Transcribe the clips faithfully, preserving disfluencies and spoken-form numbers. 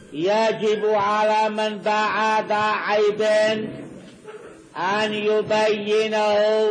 يجب على من باع ذا عيب أن يبينه،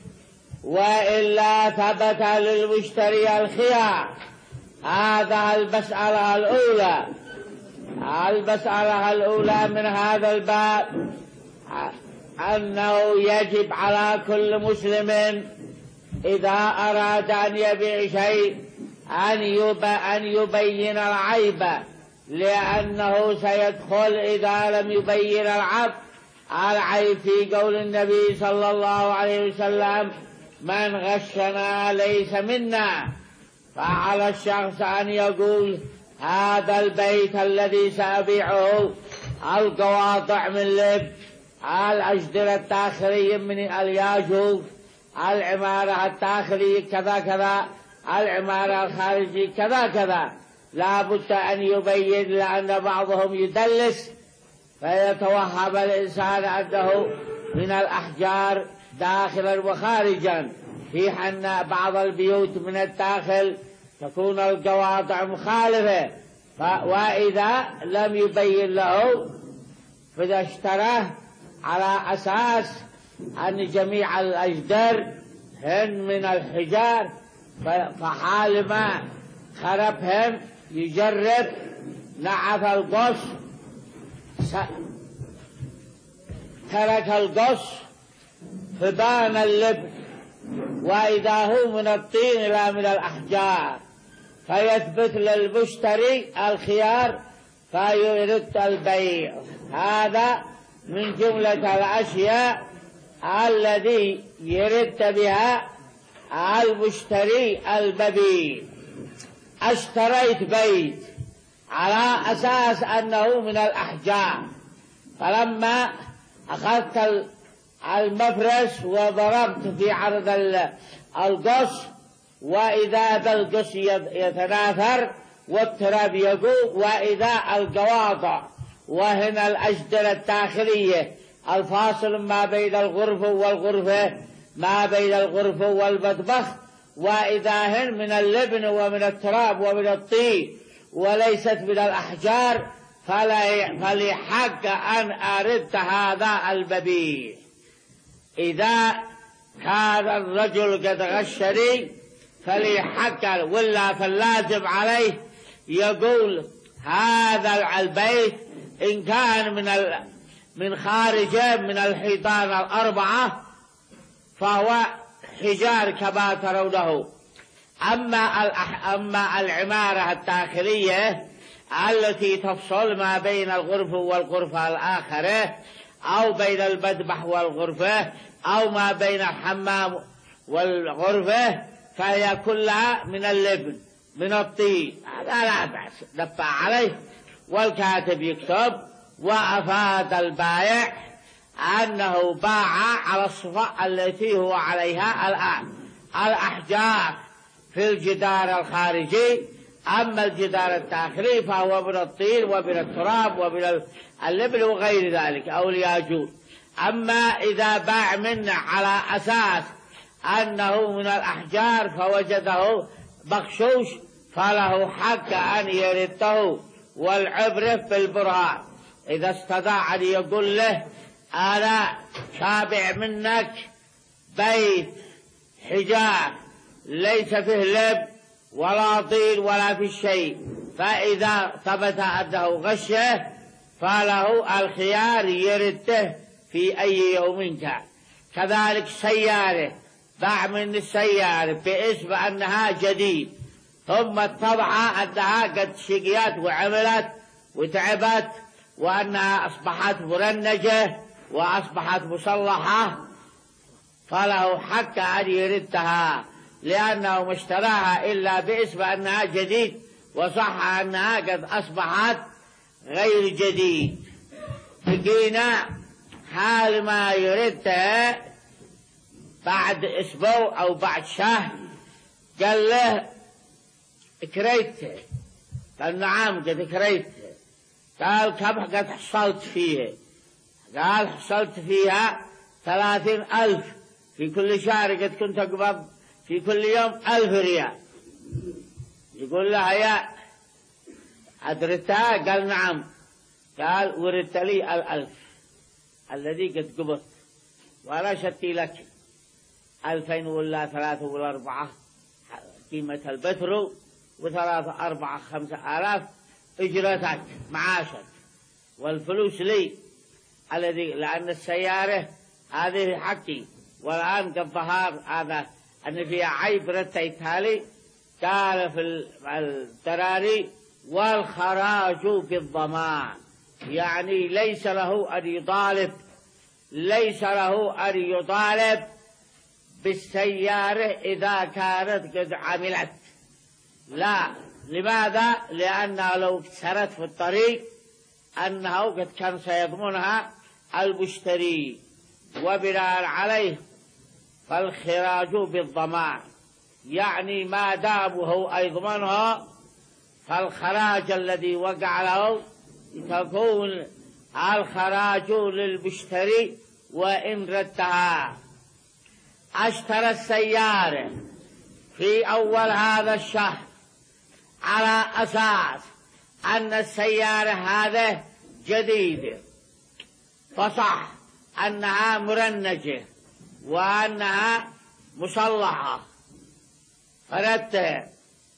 وإلا ثبت للمشتري الخيار. هذا المسألة الأولى. المسألة الأولى من هذا الباب أنه يجب على كل مسلم إذا أراد أن يبيع شيء أن يبين العيب، لأنه سيدخل إذا لم يبين العيب العيب في قول النبي صلى الله عليه وسلم: من غشنا ليس منا. فعلى الشخص أن يقول: هذا البيت الذي سأبيعه القواطع من لب، الأجدرة الداخلية من الياجوج، العمارة الداخلية كذا كذا، العمارة الخارجية كذا كذا. لا بد أن يبين، لأن بعضهم يدلس فيتوهم الإنسان أنه من الأحجار داخلا وخارجا، في أن بعض البيوت من الداخل تكون القواطع مخالفة. وإذا لم يبين له فإذا اشتراه على أساس أن جميع الأجدار هن من الحجار، فحال ما خربهم يجرب نعف القص، ترك القص فبان اللب، وإذا هو من الطين لا من الأحجار، فيثبت للمشتري الخيار فيرد البيع. هذا من جملة الأشياء الذي يرد بها المشتري المبيع. اشتريت بيت على أساس أنه من الأحجار، فلما أخذت المفرش وضربت في عرض القص، وإذا ذا القص يتناثر والتراب يقوم، وإذا القواطع وهنا الأجدرة الداخلية الفاصل ما بين الغرفة والغرفة، ما بين الغرفة والمطبخ، وإذا هن من اللبن ومن التراب ومن الطين وليست من الأحجار، فلحق أن أرد هذا المبيع. إذا كان الرجل قد غشني فليحق، ولا فاللازم عليه يقول هذا البيت إن كان من من خارجه من الحيطان الأربعة فهو حجار كما ترونه. أما أما العمارة الداخلية التي تفصل ما بين الغرفة والغرفة الآخرة، أو بين المذبح والغرفة، أو ما بين الحمام والغرفة، فهي كلها من اللبن من الطين. هذا لا بأس، دفع عليه والكاتب يكتب: وأفاد البائع أنه باع على الصفة التي هو عليها الآن. الأحجار في الجدار الخارجي، أما الجدار الداخلي فهو من الطين ومن التراب ومن اللبن وغير ذلك أو الياجوج. أما إذا باع منه على أساس أنه من الأحجار فوجده بخشوش فله حق أن يرده، والعبرة في البرهان. إذا استطاع أن يقول له: أنا تابع منك بيت حجار ليس فيه لب ولا طين ولا في شيء، فإذا ثبت أنه غشه فله الخيار يرده في أي يوم كان. كذلك سيارة، باع من السيارة باسم أنها جديد، ثم اتضح أنها قد شقيت وعملت وتعبت وأنها أصبحت مرنجة وأصبحت مصلحة، فله حق أن يردها، لأنه ما اشتراها إلا باسم أنها جديد، وصح أنها قد أصبحت غير جديد. بقينا حال ما يردها بعد أسبوع أو بعد شهر، قال له: اكريته؟ قال: نعم قد اكريته. قال: كم قد حصلت فيها؟ قال: حصلت فيها ثلاثين ألف في كل شهر، قد كنت أقبض في كل يوم ألف ريال. يقول لها: يا أدرتها؟ قال نعم. قال وردت لي الألف الذي قد قبضت، ولا شتي لك ألفين ولا ثلاثة ولا أربعة قيمة البتر، وثلاثة أربعة خمسة آلاف إجرتك معاشك، والفلوس لي الذي، لأن السيارة هذه حقي، والآن كالظهار هذا أن فيها عيب رتيتها لي. قال في الدراري والخراج بالضمان، يعني ليس له أن يطالب ليس له أن يطالب بالسيارة إذا كانت قد عملت، لا. لماذا؟ لأنها لو سرت في الطريق أنه قد كان سيضمنها المشتري، وبناء عليه فالخراج بالضمان، يعني ما دام هو يضمنها فالخراج الذي وقع له تكون الخراج للمشتري وإن ردها. اشترى السيارة في أول هذا الشهر على أساس أن السيارة هذه جديدة، فصح أنها مرنجة وأنها مصلحة، فردتها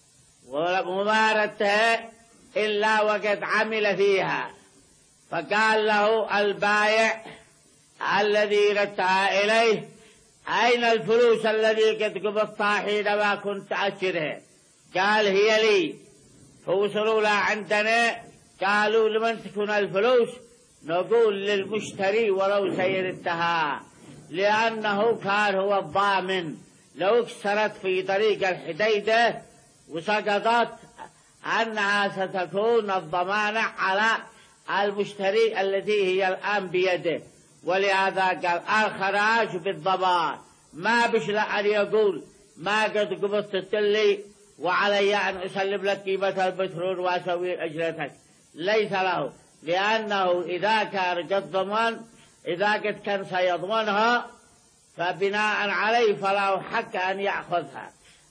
وما ردتها إلا وقد عمل فيها. فقال له البائع الذي ردتها إليه أين الفلوس الذي قد قبضتها حينما كنت أشتريها؟ قال هي لي. فوصلوا له عندنا قالوا لمن تكون الفلوس؟ نقول للمشتري ولو سيردها، لأنه كان هو الضامن. لو كسرت في طريق الحديدة وسقطت أنها ستكون الضمانة على المشتري التي هي الآن بيده، ولهذا قال الخراج بالضمان. ما بشل أن يقول ما قد قبضت لي وعلي أن أسلم لك قيمة البترول وأسوي أجرتك، ليس له، لأنه إذا كان قد ضمن إذا قد كان سيضمنها فبناء عليه فله حق أن يأخذها.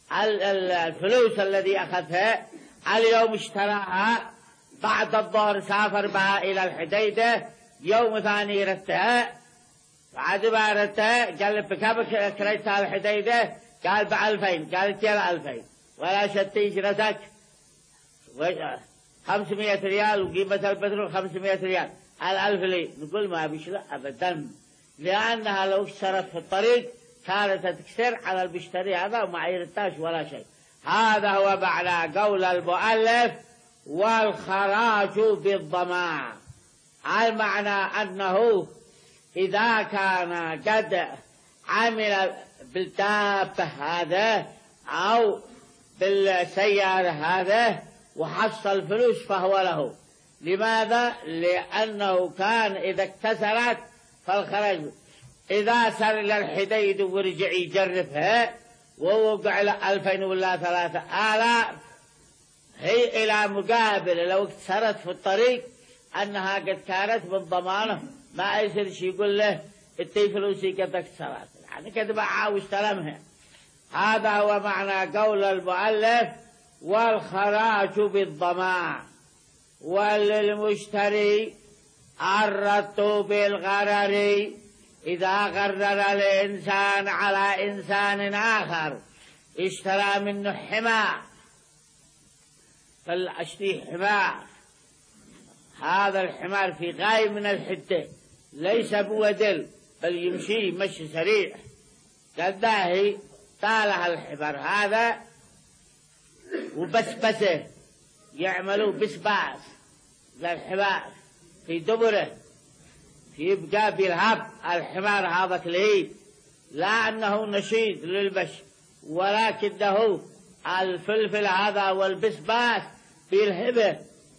الفلوس الذي أخذها اليوم اشتراها، بعد الظهر سافر بها إلى الحديدة، يوم ثاني ردتها، بعد ما ردتها قال بكم كريتها الحديدة؟ قال بألفين. قالت يلا ألفين ولا شتي اجرتك خمسمائة ريال وقيمة البترول خمسمائة ريال، الألف لي. نقول ما بيش لا أبدا، لأنها لو كسرت في الطريق كانت تكسر على المشتري هذا وما يرتاش ولا شيء. هذا هو معنى قول المؤلف والخراج بالضمان، المعنى أنه إذا كان قد عمل بالدابة هذا أو بالسيارة هذا وحصل فلوس فهو له. لماذا؟ لأنه كان إذا اكتسرت فالخراج. إذا سر إلى الحديد ورجع يجربها ووقع له ألفين ولا ثلاثة آلاف، هي إلى مقابل لو اكتسرت في الطريق أنها قد كانت بالضمانة، ما يصير يقول له اتي فلوسي قد اكتسرت، يعني قد باعها واستلمها. هذا هو معنى قول المؤلف والخراج بالضمان. وللمشتري الرد بالغرر، إذا غرر الإنسان على إنسان آخر اشترى منه حمار، فالأشتري حمار، هذا الحمار في غاية من الحدة، ليس بودل بل يمشي مشي سريع، قداه طالع الحمار هذا وبسبسه، يعملوا بسباس للحمار في دبره، يبقى بالهب الحمار هذا كليب، لا أنه نشيد للبش، ولكنه الفلفل هذا والبسباس بالهبه،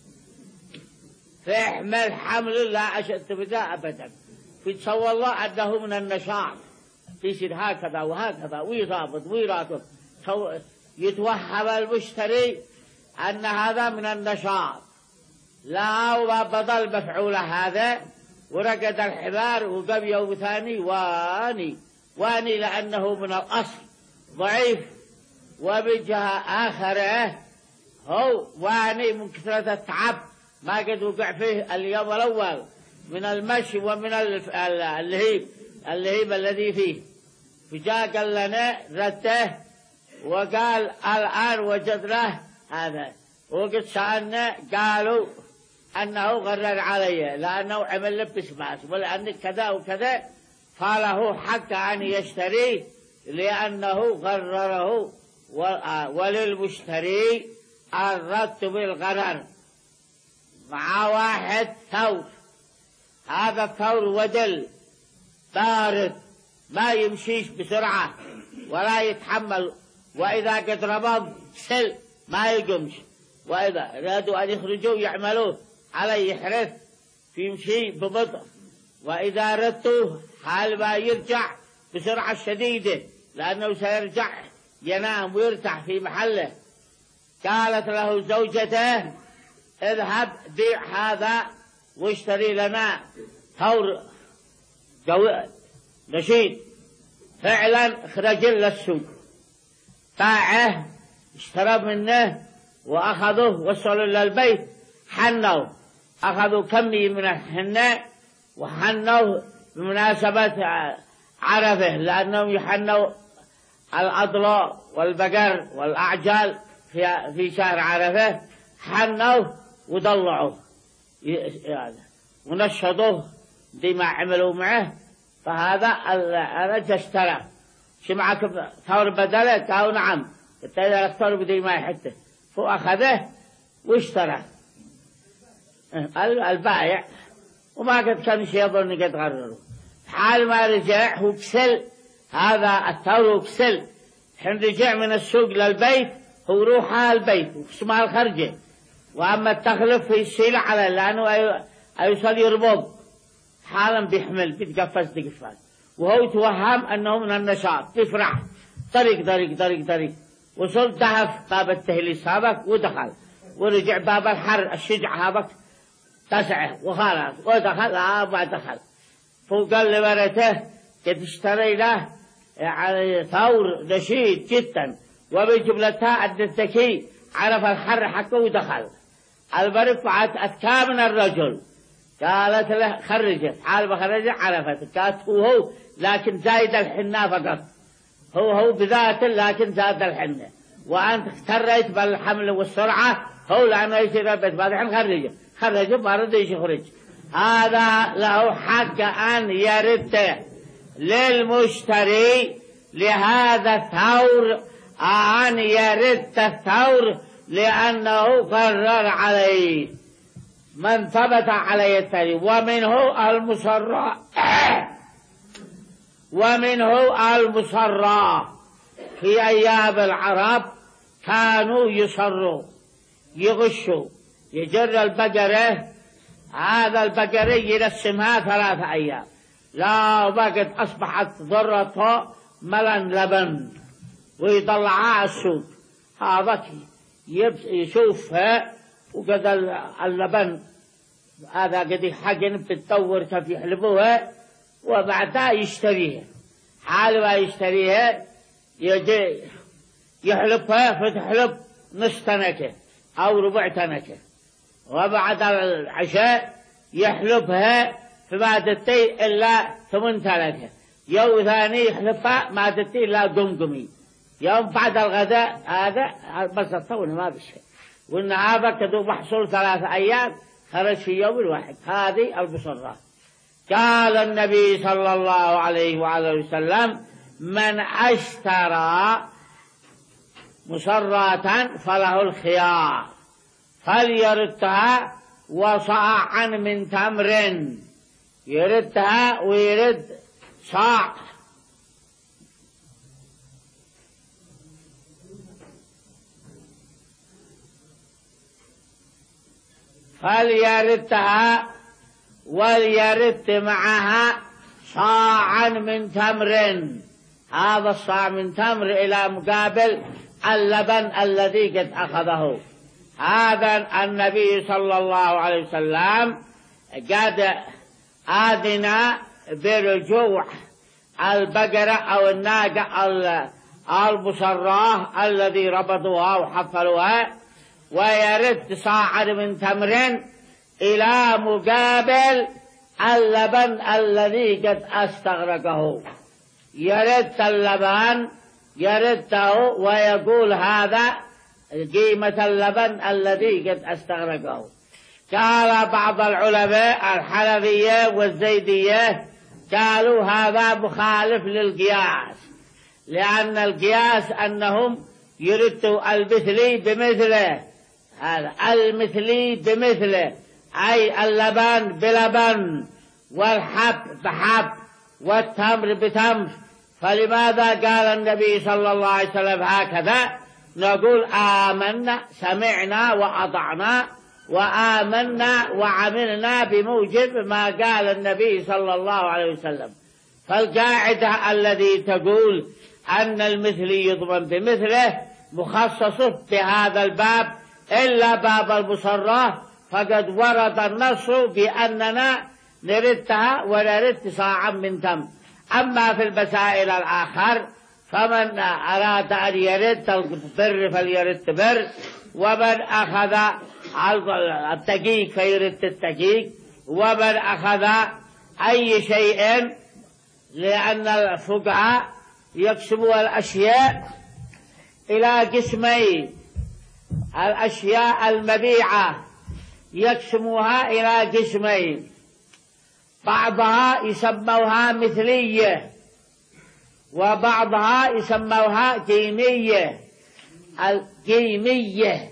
فيحمل حمل لا أشد بدا أبدا. فيتصور الله أنه من النشاط، يصير هكذا وهكذا ويرابط ويراكب، يتوهم المشتري أن هذا من النشاط، لا بضل مفعول هذا، ورقد الحمار وقب يوم ثاني واني واني لأنه من الأصل ضعيف. وبجهة آخرة هو واني من كثرة التعب ما قد وقع فيه اليوم الأول من المشي ومن اللهيب اللهيب الذي فيه. فجاء قال لنا رده وقال الآن وجدناه هذا، وقد سألنا قالوا أنه غرر علي لأنه عمل لبس باس ولأن كذا وكذا، فله حق أن يشتريه لأنه غرره، وللمشتري الرد بالغرر. مع واحد ثور، هذا الثور ودل بارد ما يمشيش بسرعة ولا يتحمل، وإذا قد ربض سل ما يقومش، وإذا رادوا أن يخرجوا يعملوه عليه يحرث يمشي ببطء، وإذا ردوه حال ما يرجع بسرعة شديدة لأنه سيرجع ينام ويرتاح في محله. قالت له زوجته اذهب بيع هذا واشتري لنا ثور نشيد. فعلا خرج للسوق باعه اشترى منه وأخذوه وصلوا للبيت، حنوا أخذوا كمية من الحناء وحنوا بمناسبة عرفه، لأنهم يحنوا الأضلاع والبقر والأعجال في في شهر عرفه، حنوا وضلعوا ونشطوه دي ما عملوا معه. فهذا الرجل اشترى شو معك ثور بدله؟ قالوا نعم. قلت إذا الثور بدي ما يحته، فأخذه واشترى البائع، وما قد كان شيء يظن قد غرره. حال ما رجع هو كسل هذا الثور كسل، حين رجع من السوق للبيت هو روح البيت وسمع الخرجة، وأما التخلف في السيلة على لأنه أيوصل يربض حالا بيحمل بيتقفز تقفز، وهو توهم أنه من النشاط يفرح طريق طريق طريق طريق، وصل دهف باب التهليس هذاك ودخل، ورجع باب الحر الشجع هذاك تسعه وخلاص ودخل. آه ما دخل، فقال لمرته قد اشتري له يعني ثور نشيد جدا وبجملتها عند الذكي عرف الحر حقه ودخل. البرفعت أذكى من الرجل، قالت له خرجت، حال بخرجت عرفت، قالت هو هو لكن زايد الحنة فقط، هو هو بذاته لكن زاد الحنة، وأنت اختريت بالحمل والسرعة هو لأنه يصير البيت بعد حين خرجه خرجه ما رضيش يخرج. هذا له حق أن يرد للمشتري لهذا الثور أن يرد الثور لأنه قرر عليه من ثبت عليه الثري. ومنه المصرى ومنه المصرى في أيام العرب كانوا يصروا يغشوا، يجر البقرة، هذا البقرة يرسمها ثلاثة أيام، لا بقت أصبحت ضرته ملن لبن ويطلعها السوق، هذا يشوفها وقد اللبن هذا قد يحقن بتدور كيف يحلبوها، وبعدها يشتريها. حال ما يشتريها يجي يحلبها فتحلب نص تنكة أو ربع تنكة، وبعد العشاء يحلبها فما تتي إلا ثمن تنكة، يوم ثاني يحلبها ما تتي إلا قمقمي، يوم بعد الغداء هذا بس الطول ما بشيء، والنهابة كدو محصول ثلاثة أيام خرج في يوم الواحد. هذه البصرة. قال النبي صلى الله عليه وعلى وسلم من اشترى مصرة فله الخيار فليردها وصاعا من تمر، يردها ويرد صاع فليردها وليرد معها صاعا من تمر، هذا الصاع من تمر إلى مقابل اللبن الذي قد أخذه. هذا النبي صلى الله عليه وسلم قد آذن برجوع البقرة أو الناقة المصراه الذي ربطوها وحفلوها ويرد صاعا من تمر إلى مقابل اللبن الذي قد استغرقه، يرد اللبن يرده ويقول هذا قيمة اللبن الذي قد استغرقه. قال بعض العلماء الحنفية والزيدية قالوا هذا مخالف للقياس، لأن القياس أنهم يردوا المثلي بمثله، هذا المثلي بمثله، أي اللبن بلبن والحب بحب والتمر بتمر. فلماذا قال النبي صلى الله عليه وسلم هكذا؟ نقول آمنا سمعنا وأطعنا وآمنا وعملنا بموجب ما قال النبي صلى الله عليه وسلم. فالقاعدة الذي تقول أن المثلي يضمن بمثله مخصص بهذا الباب إلا باب المصرة، فقد ورد النص بأننا نردها ونرد صاعا من تمر. أما في المسائل الآخر فمن أراد أن يرد البر فليرد بر، ومن أخذ الدقيق فيرد الدقيق، ومن أخذ أي شيء، لأن الفقهاء يقسموا الأشياء إلى قسمين. الأشياء المبيعة يقسموها إلى قسمين، بعضها يسموها مثلية وبعضها يسموها قيمية. القيمية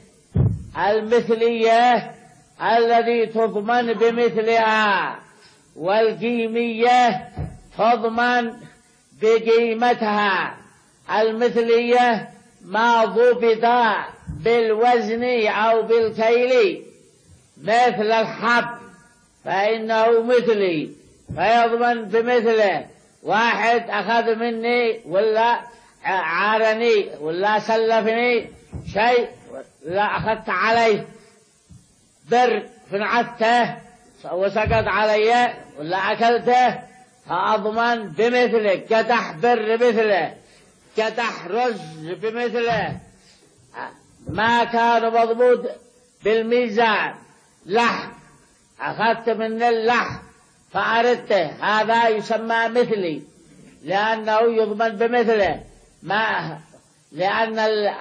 المثلية الذي تضمن بمثلها، والقيمية تضمن بقيمتها. المثلية ما ضبط بالوزن أو بالكيل، مثل الحب فإنه مثلي فيضمن بمثله. واحد أخذ مني ولا عارني ولا سلفني شيء لا أخذت عليه بر فنعته وسقط علي ولا أكلته فأضمن بمثله. قدح بر مثله، قدح رز بمثله، ما كان مضبوط بالميزان. لحم أخذت من اللحم فأردته، هذا يسمى مثلي لأنه يضمن بمثله، ما لأن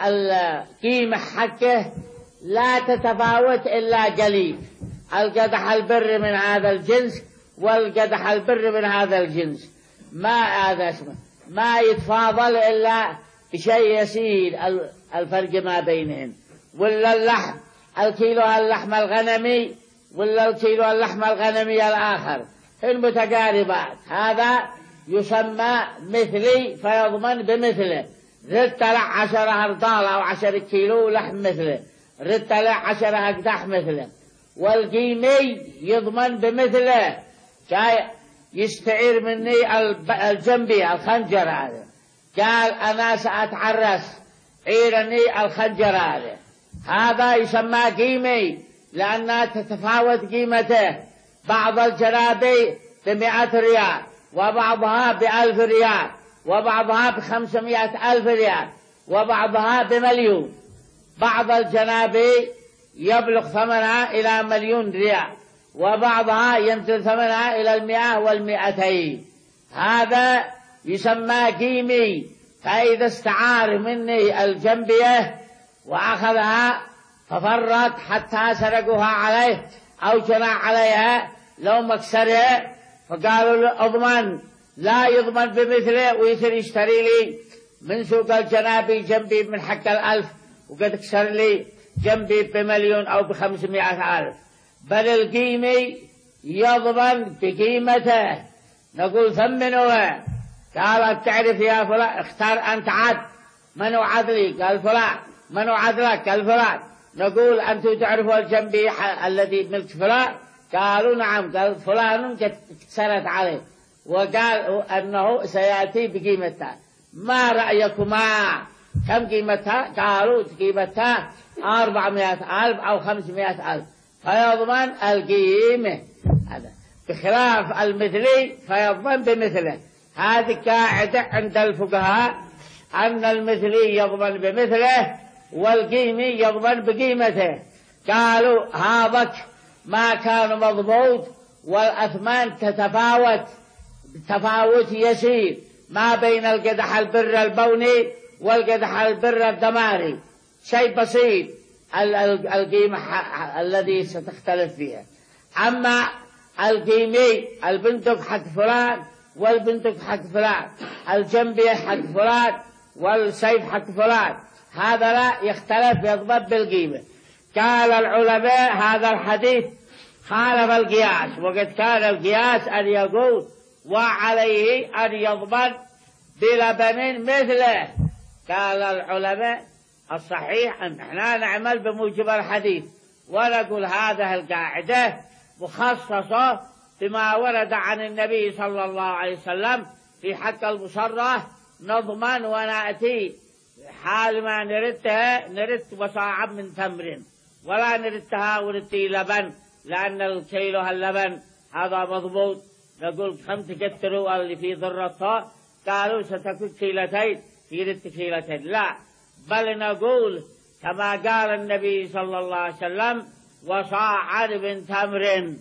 القيمة حقه لا تتفاوت إلا قليل. القدح البر من هذا الجنس والقدح البر من هذا الجنس، ما هذا اسمه ما يتفاضل إلا بشيء يسير الفرق ما بينهم. ولا اللحم الكيلو اللحم الغنمي ولا الكيلو اللحم الغنمي الآخر المتقاربات، هذا يسمى مثلي فيضمن بمثله. ردت له عشرة أرطال أو عشر كيلو لحم مثله، ردت له عشرة أقداح مثله. والقيمي يضمن بمثله، جاي يستعير مني الجنبي الخنجر هذا، قال أنا سأتعرس عيرني الخنجر هذا، هذا يسمى قيمي لأنها تتفاوت قيمته. بعض الجرابي بمئة ريال وبعضها بألف ريال وبعضها بخمسمائة ألف ريال وبعضها بمليون. بعض الجنابي يبلغ ثمنها إلى مليون ريال وبعضها ينزل ثمنها إلى المئة والمئتين، هذا يسمى قيمي. فإذا استعار مني الجنبية وأخذها ففرت حتى سرقوها عليه أو جنى عليها لو مكسرها، فقالوا له اضمن، لا يضمن بمثله ويصير يشتري لي من سوق الجنابي جنبي من حق الألف وقد كسر لي جنبي بمليون أو بخمسمائة ألف. بل القيمي يضمن بقيمته. نقول ثمنوها، قال تعرف يا فلان، اختار أنت عد، من عدلي؟ قال فلان. من عدلك؟ قال فلان. نقول أنتم تعرفوا الجنبي الذي ملك فلان؟ قالوا نعم. قال فلان قد كسرت عليه وقال أنه سيأتي بقيمتها، ما رأيكما كم قيمتها؟ قالوا قيمتها أربعمائة ألف أو خمسمائة ألف، فيضمن القيمة. هذا بخلاف المثلي فيضمن بمثله. هذه قاعدة عند الفقهاء أن المثلي يضمن بمثله والقيمي يضمن بقيمته. قالوا هذاك ما كان مضبوط والأثمان تتفاوت تفاوت يسير ما بين القدح البر البوني والقدح البر الدماري، شيء بسيط القيمة الذي ستختلف فيها. أما القيمي البندق حق فلان والبندق حق فلان، الجنبية حق فلان والسيف حق فلان، هذا لا يختلف يضبط بالقيمة. قال العلماء هذا الحديث خالف القياس، وقد كان القياس أن يقول وعليه أن يضمن بلبن مثله. قال العلماء الصحيح أن احنا نعمل بموجب الحديث، ونقول هذه القاعدة مخصصة بما ورد عن النبي صلى الله عليه وسلم في حق المصرة، نضمن ونأتي حال ما نردها نرد وصاعا من تمر، ولا نردها ونتي لبن، لأن الكيلو هاللبن هذا مضبوط. نقول كم تكتروا اللي في ضرتها؟ قالوا ستكون كيلتين، يرد كيلتين. لا، بل نقول كما قال النبي صلى الله عليه وسلم وصاعا من تمر،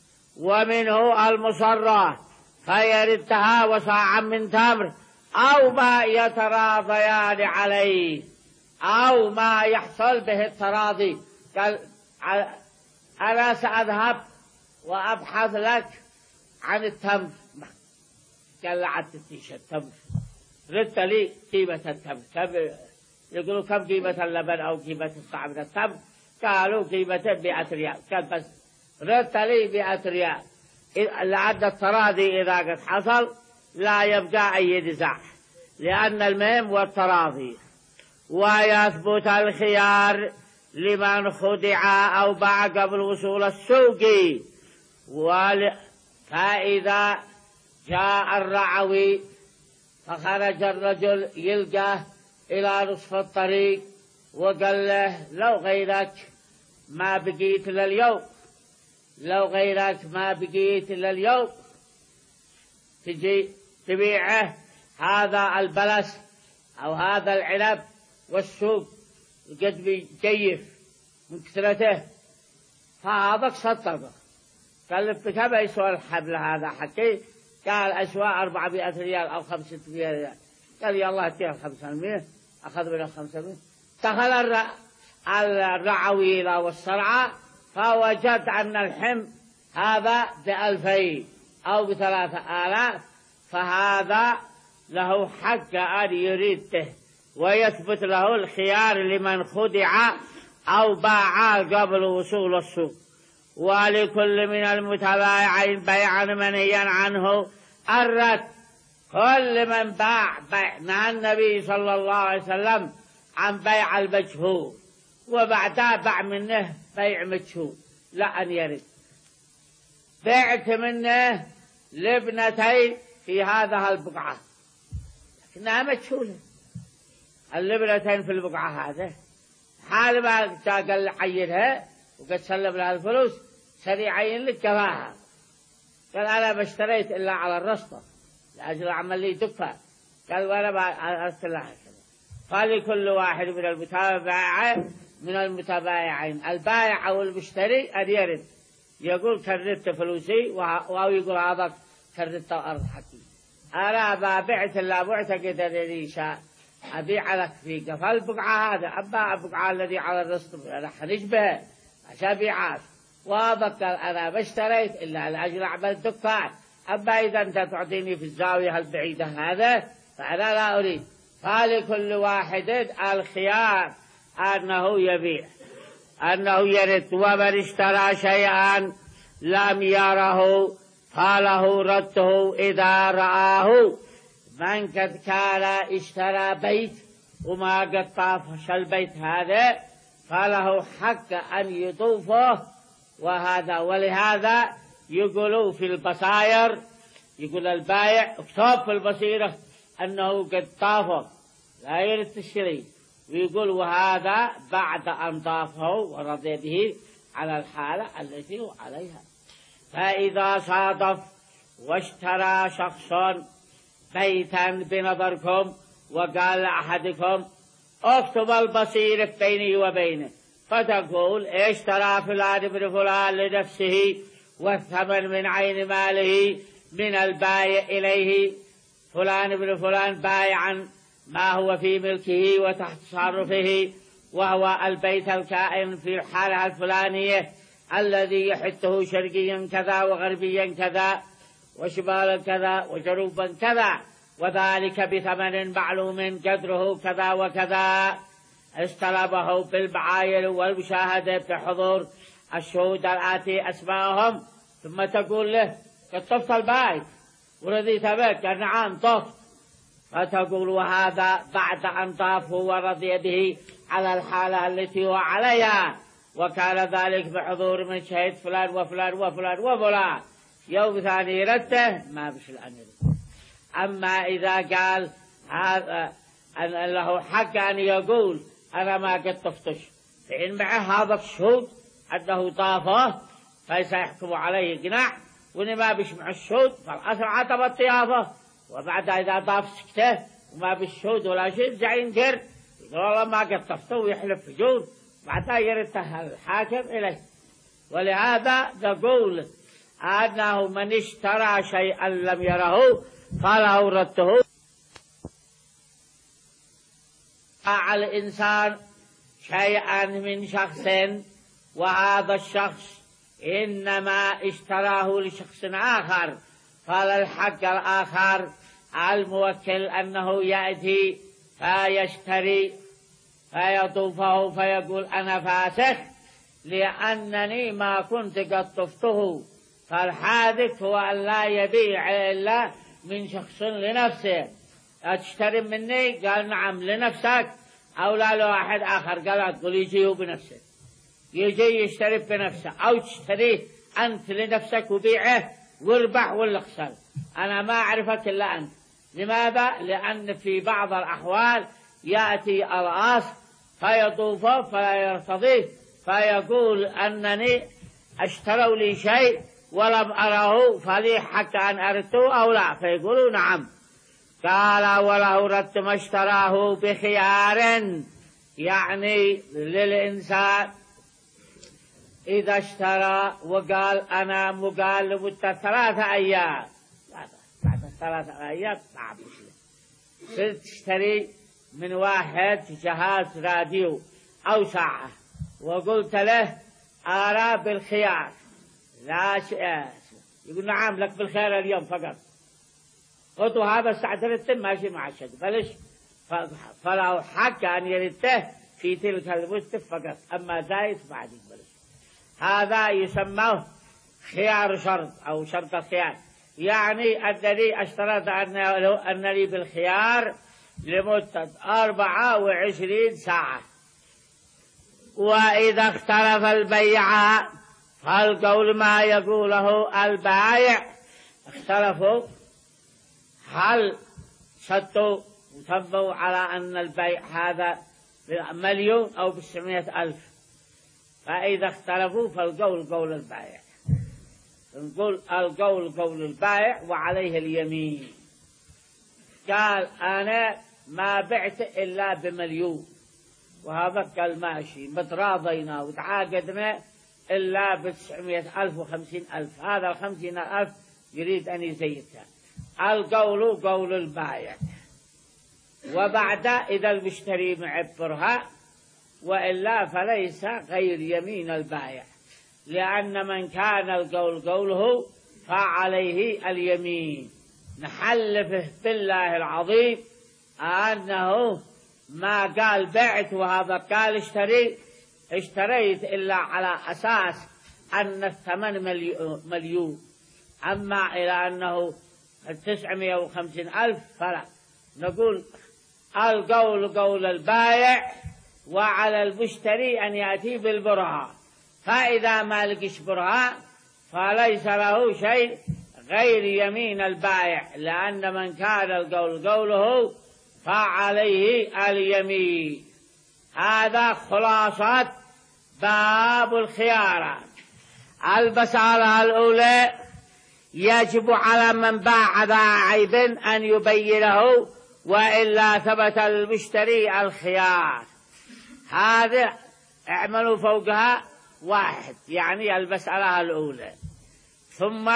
ومنه المصرة فيردها وصاعا من تمر، أو ما يتراضيان عليه، أو ما يحصل به التراضي. قال أنا سأذهب وأبحث لك عن التمر، قال عدت التمر، ردت لي قيمة التمر، كم يقولوا كم قيمة اللبن أو قيمة الصاع من التمر؟ قالوا قيمة مئة ريال. قال بس ردت لي مئة ريال. لعد التراضي إذا قد حصل لا يبقى أي نزاع، لأن المهم والتراضي. ويثبت الخيار لمن خدع أو باع قبل وصول السوق. فإذا جاء الرعوي فخرج الرجل يلقاه إلى نصف الطريق وقال له لو غيرك ما بقيت لليوم، لو غيرك ما بقيت لليوم تجي تبيعه هذا البلس أو هذا العنب، والسوق قد بيجيف من كثرته، فهذا صدقه. قال له بكم يسوى الحبل هذا حكي؟ قال أسوى أربعمائة ريال أو خمسمائة ريال. قال يلا اتيها خمسمائة، أخذ منه خمسمائة. دخل الرعوي والصرعى فوجد أن الحم هذا بألفين أو بثلاثة آلاف، فهذا له حق أن يريده، ويثبت له الخيار لمن خدع أو باع قبل وصول السوق. ولكل من المتبايعين بيعا منهيا عنه الرد. كل من باع بيع مع النبي صلى الله عليه وسلم عن بيع المجهول، وبعدها باع منه بيع مجهول، لا أن يرد. بعت منه لبنتين في هذه البقعة لكنها مجهولة، اللبنتين في البقعة هذا، حال ما قال عينها وقد سلم لها الفلوس سريع عين لك كفاها. قال أنا ما اشتريت إلا على الرصفة لأجل أعمل لي دفع. قال وأنا ما أرسل لها كذا. فلكل واحد من المتابعين من المتبايعين البائع أو المشتري أن يرد، يقول كردت فلوسي، أو يقول هذا كردت أرض حقي، أنا ما بعت إلا معتقد أنني شاء أبيع لك في قفل البقعة هذا، أما البقعة الذي على الرصف أنا حنجبه عشان بيعاش، وضبط أنا ما اشتريت إلا لأجل أعمل دكان. أما إذا أنت تعطيني في الزاوية البعيدة هذا فأنا لا أريد. فلكل واحد الخيار أنه يبيع، أنه يرد. ومن اشترى شيئا لم يره فله رده إذا رآه. من قد كان اشترى بيت وما قد طافش البيت هذا فله حق أن يطوفه، وهذا ولهذا يقولوا في البصائر، يقول البائع اكتب في البصيرة أنه قد طافه لا يرد الشري، ويقول وهذا بعد أن طافه ورضي به على الحالة التي هو عليها. فإذا صادف واشترى شخص بيتا بنظركم وقال لأحدكم اكتب البصير بيني وبينه، فتقول اشترى فلان بن فلان لنفسه والثمن من عين ماله من البايع إليه، فلان بن فلان بايعا ما هو في ملكه وتحت تصرفه، وهو البيت الكائن في الحالة الفلانية الذي يحته شرقيا كذا وغربيا كذا وشمالا كذا وجنوبا كذا، وذلك بثمن معلوم قدره كذا وكذا، استلمه بالمعاين والمشاهدة بحضور الشهود الآتي أسماءهم، ثم تقول له قد طفت البيت ورضيت بك؟ قال نعم طفت، فتقول وهذا بعد أن طافه ورضي به على الحالة التي هو عليها، وكان ذلك بحضور من شهد فلان وفلان وفلان وفلان، يوم ثاني رده ما بشل أن يرد. أما إذا قال هذا أن له حق أن يقول أنا ما قد طفتش، فإن معه هذا الشهود أنه طافه فسيحكم عليه قناع، وإن ما بيسمع الشهود فالأصل عتب الطيافة، وبعد إذا طاف سكته وما بالشهود ولا شيء جاي ينكر يقول والله ما قد طفته ويحلف فجور، بعدها يرده الحاكم إليه. ولهذا نقول أنه من اشترى شيئا لم يره فله رده. على الإنسان شيئا من شخص وهذا الشخص إنما اشتراه لشخص آخر، فللحق الآخر الموكل أنه يأتي فيشتري فيطوفه فيقول أنا فاسخ لأنني ما كنت قد طفته، فالحادث هو أن لا يبيع إلا من شخص لنفسه. أتشتري مني؟ قال نعم لنفسك أو لا لواحد آخر؟ قال تقول يجيه بنفسه، يجي يشتري بنفسه، أو تشتريه أنت لنفسك وبيعه واربح ولا خسر، أنا ما أعرفك إلا أنت. لماذا؟ لأن في بعض الأحوال يأتي الأصل فيطوفه فلا يرتضيه فيقول أنني اشتروا لي شيء ولم أره فلي حق أن أردته أو لا، فيقولوا نعم. قال وله رد ما اشتراه بخيار، يعني للإنسان إذا اشترى وقال أنا مقال لمدة ثلاثة أيام، بعد ثلاثة أيام صعب صرت تشتري من واحد جهاز راديو أو ساعة وقلت له أرى بالخيار لا شيء، يقول نعم لك بالخيار اليوم فقط، خذوا هذا استعدلت ماشي مع الشد فلش، فله حق أن يرده في تلك المدة فقط، أما زايد بعد يقبلش. هذا يسمى خيار شرط أو شرط الخيار، يعني الذي اشترط أنني بالخيار لمدة أربعة وعشرين ساعة. وإذا اختلف البيع فالقول ما يقوله البائع، اختلفوا هل شتوا وتبوا على أن البيع هذا مليون أو بسمية ألف، فإذا اختلفوا فالقول قول البائع، نقول القول قول البائع وعليه اليمين. قال أنا ما بعت إلا بمليون، وهذا قال ماشي متراضينا وتعاقدنا إلا بتسعمائة ألف وخمسين ألف، هذا الخمسين ألف يريد أن يزيدها، القول قول البائع. وبعد إذا المشتري معبرها وإلا فليس غير يمين البائع، لأن من كان القول قوله فعليه اليمين. نحلفه بالله العظيم أنه ما قال بعت وهذا قال اشتري اشتريت إلا على أساس أن الثمن مليون، أما إلى أنه تسعمائة وخمسين ألف فلا، نقول القول قول البائع وعلى المشتري أن يأتي بالبرهان، فإذا ما لقيش برهان فليس له شيء غير يمين البائع، لأن من كان القول قوله فعليه اليمين. هذا خلاصة باب الخيارات. المسألة الأولى يجب على من باع ذا عيب أن يبينه وإلا ثبت المشتري الخيار. هذا اعملوا فوقها واحد، يعني المسألة الأولى. ثم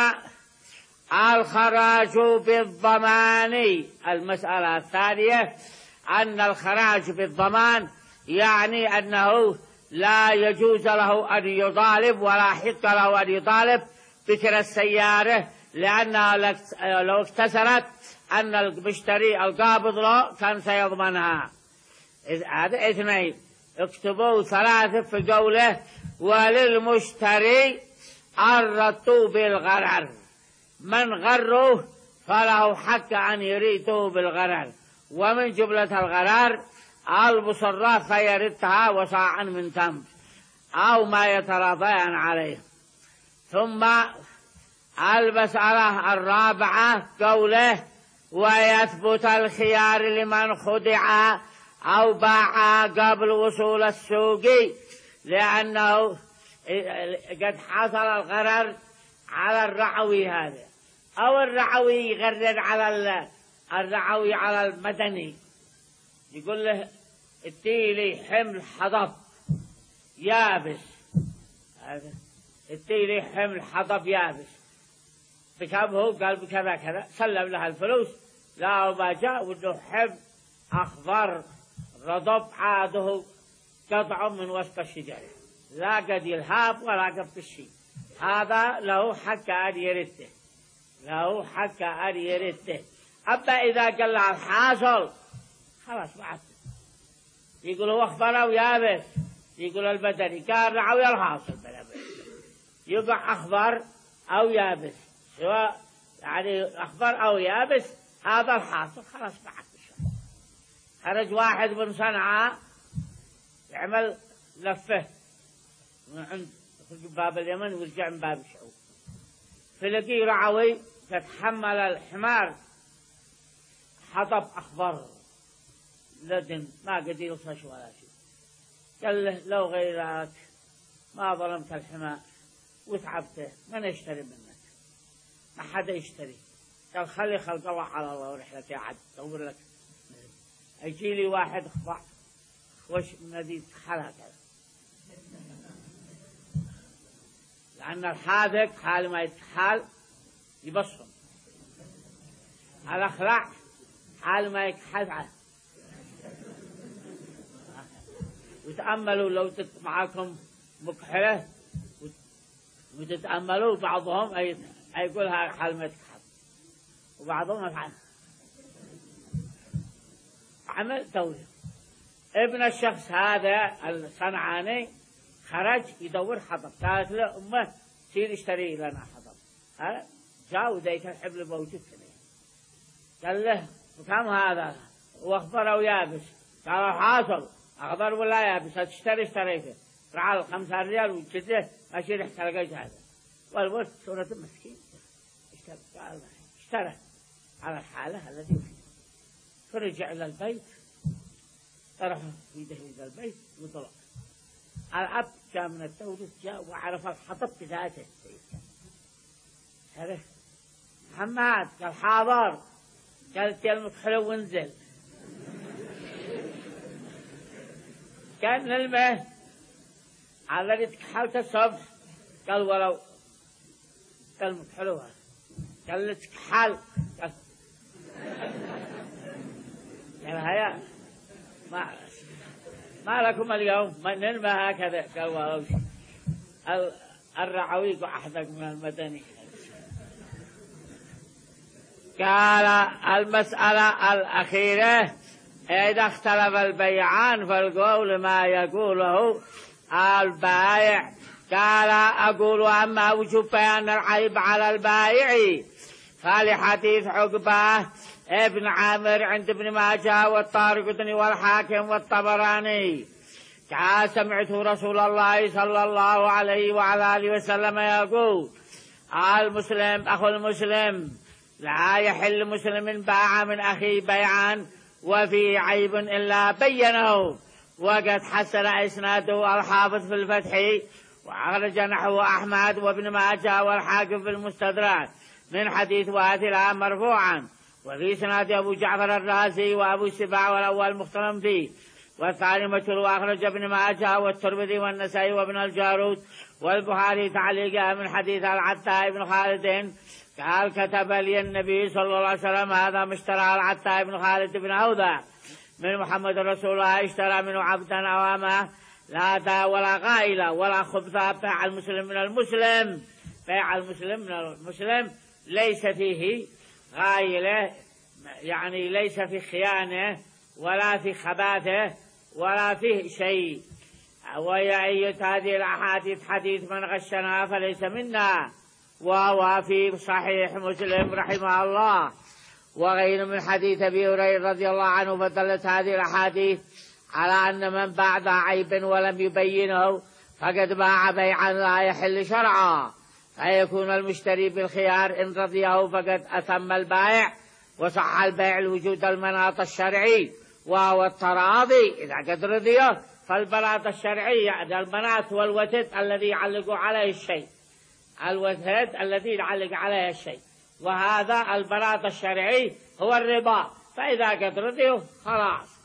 الخراج بالضمان، المسألة الثانية أن الخراج بالضمان يعني أنه لا يجوز له أن يطالب ولا حق له أن يطالب بكرة السيارة، لأنها لو اكتسرت أن المشتري القابض له كان سيضمنها. هذا اثنين. اكتبوا ثلاثة في قوله وللمشتري الرد بالغرر، من غره فله حق أن يريده بالغرر، ومن جملة الغرر المصرات فيردها وصاعا من تمر أو ما يتراضيان عليه. ثم المسألة الرابعة قوله ويثبت الخيار لمن خدع أو باع قبل وصول السوق، لأنه قد حصل الغرر على الرعوي هذا، أو الرعوي يغرر على الرعوي على المدني، يقول له اديلي حمل حطب يابس، هذا اديلي حمل حطب يابس بكم؟ هو قال بكذا كذا، سلم لها الفلوس، لا ما جاء وده حمل أخضر رضب عاده قطع من وسط الشجرة، لا قد يلهاب ولا قد الشيء، هذا له حق أن يرده، له حق أن يرده. أما إذا قال له الحاصل خلاص بعد، يقول هو أخضر أو يابس، يقول البدني كان رعوي الحاصل بلا بلا، يقع أخضر أو يابس، سواء يعني أخضر أو يابس هذا الحاصل خلاص بعد. خرج واحد من صنعاء يعمل لفه من عند باب اليمن ويرجع من باب الشعوب، فلقي رعوي تتحمل الحمار حطب أخضر لدن ما قد يلصش ولا شيء، قال له لو غيرك ما ظلمت الحمار وتعبته من يشتري منك؟ ما حدا يشتري. قال خلي خلق الله على الله ورحلتي عد دور لك، يجي لي واحد اخضع وش مديد حالها كذا، لأن الحاذق حال ما يتحال يبصم، الأخلع حال ما يكحل. وتأملوا لو معكم مكحلة وتتأملوا بعضهم أي يقولها حال ما يتكحل وبعضهم أفعل عمل دوري. ابن الشخص هذا الصنعاني خرج يدور حطب، قالت له أمه سير اشتري لنا حطب، ها جاء وديك الحبل موجود كذا، قال له وكم هذا؟ واخضر او يابس؟ قال حاصل اخضر ولا يابس؟ تشتري اشتريته رعال خمسة ريال وجده ماشي ريحة لقيت هذا، والولد صورة مسكين اشترى، قال اشترى على الحالة التي فيه، فرجع إلى البيت طرح يده إلى البيت وطلع. الأب جاء من التوجد جاء وعرف الحطب بذاته، عرف محمد قال حاضر، قال كلمة حلو وانزل، كان الماء الذي تكحلت الصبح، قال ولو كلمة حلوة، قال لك حل، قال قال هيا ما ما لكم اليوم من الماء هكذا، قال ولو الرعوي أحدق من المدني. قال المسألة الأخيرة إذا اختلف البيعان فالقول ما يقوله البائع. قال أقول أما وجوب بيان العيب على البائع فلحديث عقبة ابن عامر عند ابن ماجه والطارقطني والحاكم والطبراني قال سمعت رسول الله صلى الله عليه وعلى آله وسلم يقول المسلم أخو المسلم لا يحل مسلم باع من أخي بيعا وفي عيب إلا بينه. وقد حسن إسناده الحافظ في الفتح وأخرج نحو أحمد وابن ماجه والحاكم في المستدرك من حديث واثلة مرفوعا وفي سناد أبو جعفر الرازي وأبو السباع والأول مختلف فيه، والثاني مشهور وأخرج ابن ماجه والترمذي والنسائي وابن الجارود والبخاري تعليقا من حديث العتاء بن خالد قال كتب لي النبي صلى الله عليه وسلم هذا ما اشترى العتاء بن خالد بن أوذى من محمد رسول الله، اشترى منه عبدا أو أمه لا دا ولا غائلة ولا خبثا، بيع المسلم من المسلم، بيع المسلم من المسلم ليس فيه غائلة، يعني ليس في خيانة ولا في خباثة ولا فيه شيء. ويأيد هذه الأحاديث حديث من غشنا فليس منا، وهو في صحيح مسلم رحمه الله وغير من حديث أبي هريرة رضي الله عنه. فدلت هذه الأحاديث على أن من باع ذا عيب ولم يبينه فقد باع بيعا لا يحل شرعا، فيكون المشتري بالخيار إن رضيه فقد أتم البائع وصح البيع لوجود المناط الشرعي وهو التراضي. إذا قد رضيه فالبناط الشرعية المناط والوتد الذي يعلق عليه الشيء، الوتد الذي يعلق عليه الشيء، وهذا البناط الشرعي هو الربا، فإذا قد رضيه خلاص.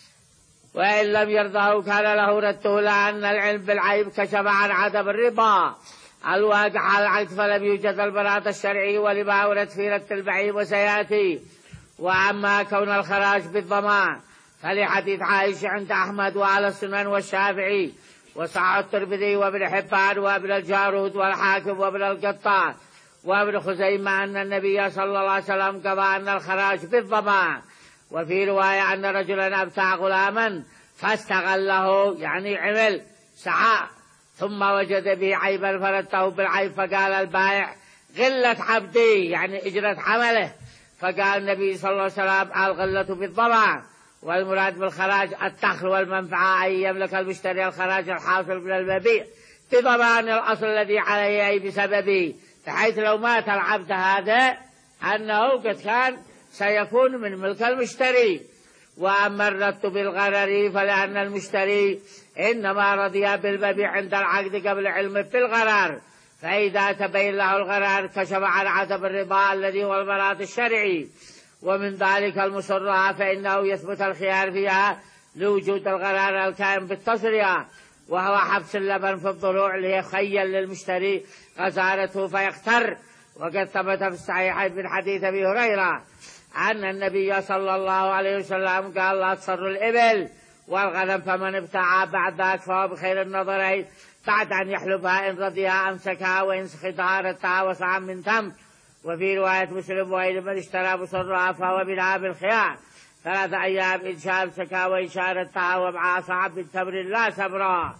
وإن لم يرضه كان له رده، لأن العلم بالعيب كشف عن عدم الربا الواقع على العقد، فلم يوجد البناط الشرعي ولما ورد في رد البعيب وسيأتي. وأما كون الخراج بالضمان فلحديث عائشة عند أحمد وعلى السنن والشافعي وصححه الترمذي وابن حبان وابن الجارود والحاكم وابن القطان وابن خزيمة أن النبي صلى الله عليه وسلم قضى أن الخراج بالضمان. وفي رواية أن رجلا أبتاع غلاما فاستغله، يعني عمل سعى ثم وجد به عيبا فرده بالعيب، فقال البائع غلة عبدي، يعني أجرة عمله، فقال النبي صلى الله عليه وسلم الغلة بالضمان. والمراد بالخراج الدخل والمنفعة، أن يملك المشتري الخراج الحاصل من المبيع بضمان الأصل الذي عليه أي بسببه، بحيث لو مات العبد هذا أنه قد كان سيكون من ملك المشتري. وأما الرد بالغرر فلأن المشتري إنما رضي بالمبيع عند العقد قبل علمه بالغرر، فإذا تبين له الغرر كشف عن عدم الربا الذي هو المناط الشرعي. ومن ذلك المسرة فإنه يثبت الخيار فيها لوجود الغرار الكائن بالتصرية، وهو حبس اللبن في الضلوع ليخيل للمشتري غزارته فيختر. وقد ثبت في الصحيحين من حديث أبي هريرة أن النبي صلى الله عليه وسلم قال لا تصر الإبل والغنم، فمن ابتاع بعد ذاك فهو بخير النظرين، بعد أن يحلبها إن رضيها أمسكها وإن سخطها ردها وسعا من تمر. وفي رواية مسلم وإن من اشترى بصرها فهو منها بالخيار ثلاثة أيام إن شاء أمسكها وإن شاء ردها ومعها صعب من تمر لا سبرا.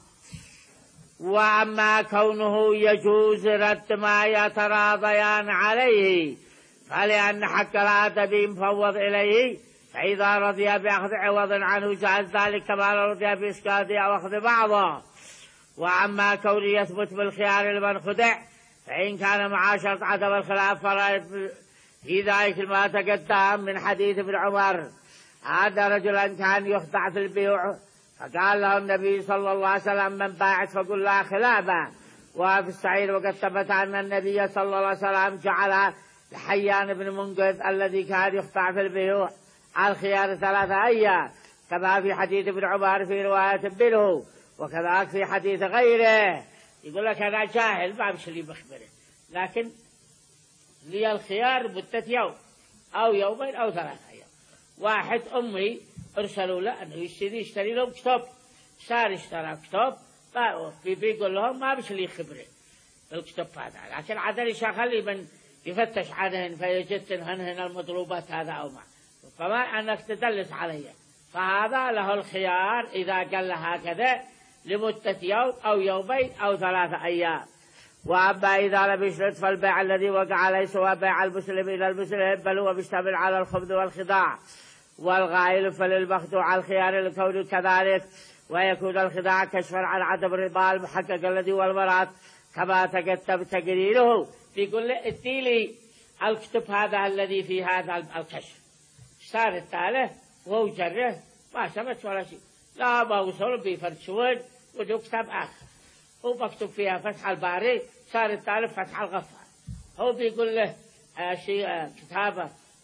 وأما كونه يجوز رد ما يتراضيان عليه فلأن حق الآدمي مفوض إليه، فإذا رضي بأخذ عوض عنه جاز ذلك كما لو رضي بإسقاطه أو أخذ بعضه. وأما كونه يثبت بالخيار لمن خدع فإن كان مع شرط عدم الخلاف فرأيت في ذلك ما تقدم من حديث ابن عمر هذا رجلا كان يخدع في البيع، فقال له النبي صلى الله عليه وسلم من باعت فقل لا خلافه. وفي الصحيح وقد ثبت أن النبي صلى الله عليه وسلم جعل لحيان بن منقذ الذي كان يخدع في البيع الخيار ثلاثة أيام، كما في حديث ابن عمر في رواية منه، وكذلك في حديث غيره. يقول لك أنا جاهل ما مش اللي بخبره، لكن لي الخيار مدة يوم أو يومين أو ثلاثة أيام. واحد أمي أرسلوا له أنه يشتري يشتري لهم كتاب، صار اشترى كتاب بيقول لهم ما مش اللي خبره الكتاب هذا، لكن عدل شغلي من يفتش عنهن فيجد هنهن المطلوبات هذا أو ما، فما أنك تدلس علي، فهذا له الخيار إذا قال هكذا لمدة يوم أو يومين أو ثلاثة أيام. وأما إذا لم يشرط فالبيع الذي وقع ليس هو بيع المسلم إلى المسلم، بل هو مشتمل على الخبث والخداع، والغائل فللمخدوع الخيار لكونه كذلك، ويكون الخداع كشفا عن عدم الرضا المحقق الذي هو المراد كما تقدم تقريره. يقول له ادي لي الكتب هذا الذي في هذا الكشف، صار التاله وهو جره ما سمت ولا شيء، لا موصول بفرشون وده كتاب آخر هو مكتوب فيها فتح الباري، صار التالف فتح الغفار. هو بيقول له آه شيء آه كتابة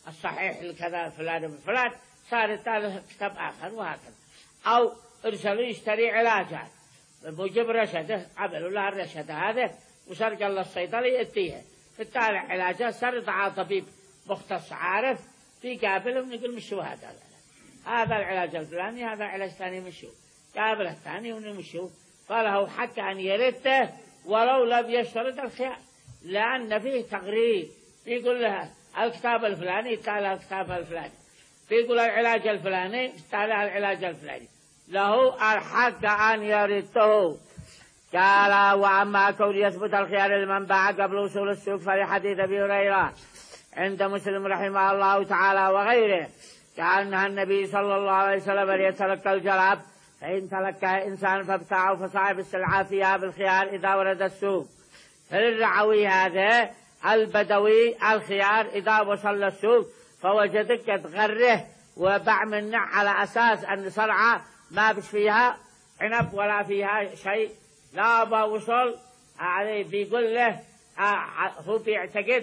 الصحيح لكذا فلان بفلان، صار الثالث كتاب آخر وهكذا. أو ارسلوا يشتري علاجات بموجب رشده، عملوا لها الرشده هذا وصار قال الصيدلي يأتيها بالتالي علاجات، صار يضع طبيب مختص عارف في قابلهم يقول مشوا هذا هذا العلاج الفلاني، هذا علاج ثاني مشوا، قابل الثاني ونمشوا. فله حق أن يرده ولو لم يشترط الخيار، لأن فيه تغريب. يقول لها الكتاب الفلاني تعالى الكتاب الفلاني، بيقول العلاج الفلاني تعالى العلاج الفلاني، له الحق أن يرده. قال وأما كون يثبت الخيار لمن باع قبل وصول السوق فلحديث أبي هريرة عند مسلم رحمه الله تعالى وغيره كأنها النبي صلى الله عليه وسلم يتلقى الجراب، فإن تلقى إنسان فابتاعه فصاحب السلعة فيها بالخيار إذا ورد السوق. فللرعوي هذا البدوي الخيار إذا وصل السوق فوجدك قد غره وباع منه على أساس أن صرعة ما بش فيها عنب ولا فيها شيء، لا بوصل عليه بيقول له هو بيعتقد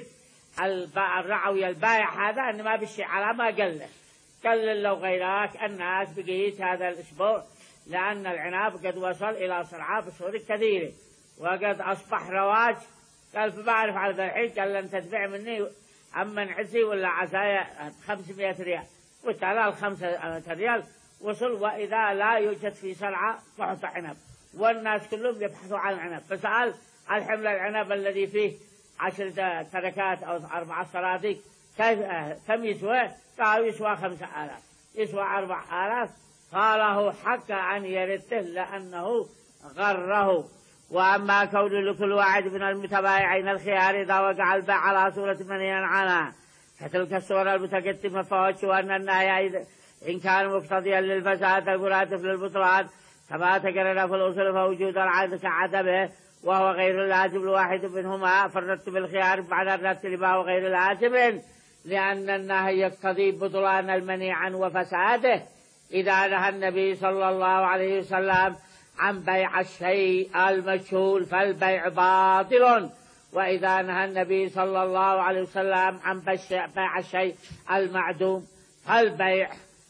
الرعوي البائع هذا أن ما بشي على ما قال له، قال لو غيرك الناس بقيت هذا الأسبوع لأن العنب قد وصل إلى صرعة بصورة كثيرة وقد أصبح رواج. قال فبعرف على ذا الحين قال لن تتبع مني أمن عزي ولا عزايا خمسمائة ريال، وتعالى الخمسة ريال وصل، وإذا لا يوجد في صرعة فحط عنب، والناس كلهم يبحثوا عن العنب. فسأل الحمل العنب الذي فيه عشر تركات أو أربعة صناديق كيف كم يسوى؟ قالوا يسوى خمسة آلاف، يسوى أربع آلاف. قاله حق أن يرده لأنه غره. وأما كون لكل واحد من المتبايعين الخيار إذا وقع البيع على صورة منهي عنها كتلك الصورة المتقدمة فوجه أن النهي إن كان مقتضيا للفساد المرادف للبطلان كما تقرر في الأصول فوجود العدد كعدمه وهو غير اللازم الواحد منهما فردت بالخيار بعد الرد لما هو غير اللازم، لأن النهي يقتضي بطلان المنهي عنه وفساده. إذا نهى النبي صلى الله عليه وسلم عن بيع الشيء المجهول فالبيع باطل، وإذا نهى النبي صلى الله عليه وسلم عن بيع الشيء المعدوم فالبيع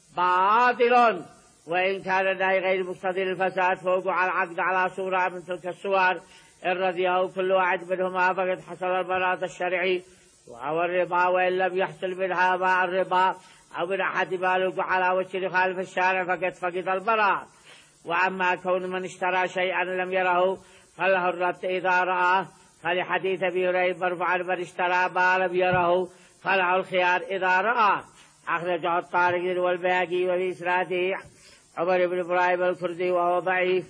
باطل. وإن كان النهي غير مقتضي للفساد فوقع العقد على صورة من تلك الصور إن رضيه كل واحد منهما فقد حصل البراءة الشرعي وهو الربا، وإن لم يحصل منها مع الربا أو من أحد ما لوقع على وجه يخالف الشارع فقد فقد البراءة. وأما كون من اشترى شيئا لم يره فله الرد إذا رآه، فلحديث أبي هريرة مرفوعا من اشترى ما لم يره فله الخيار إذا رآه. أخرجه الطارقي والبيهقي وفي إسناده عمر بن إبراهيم الكردي وهو ضعيف،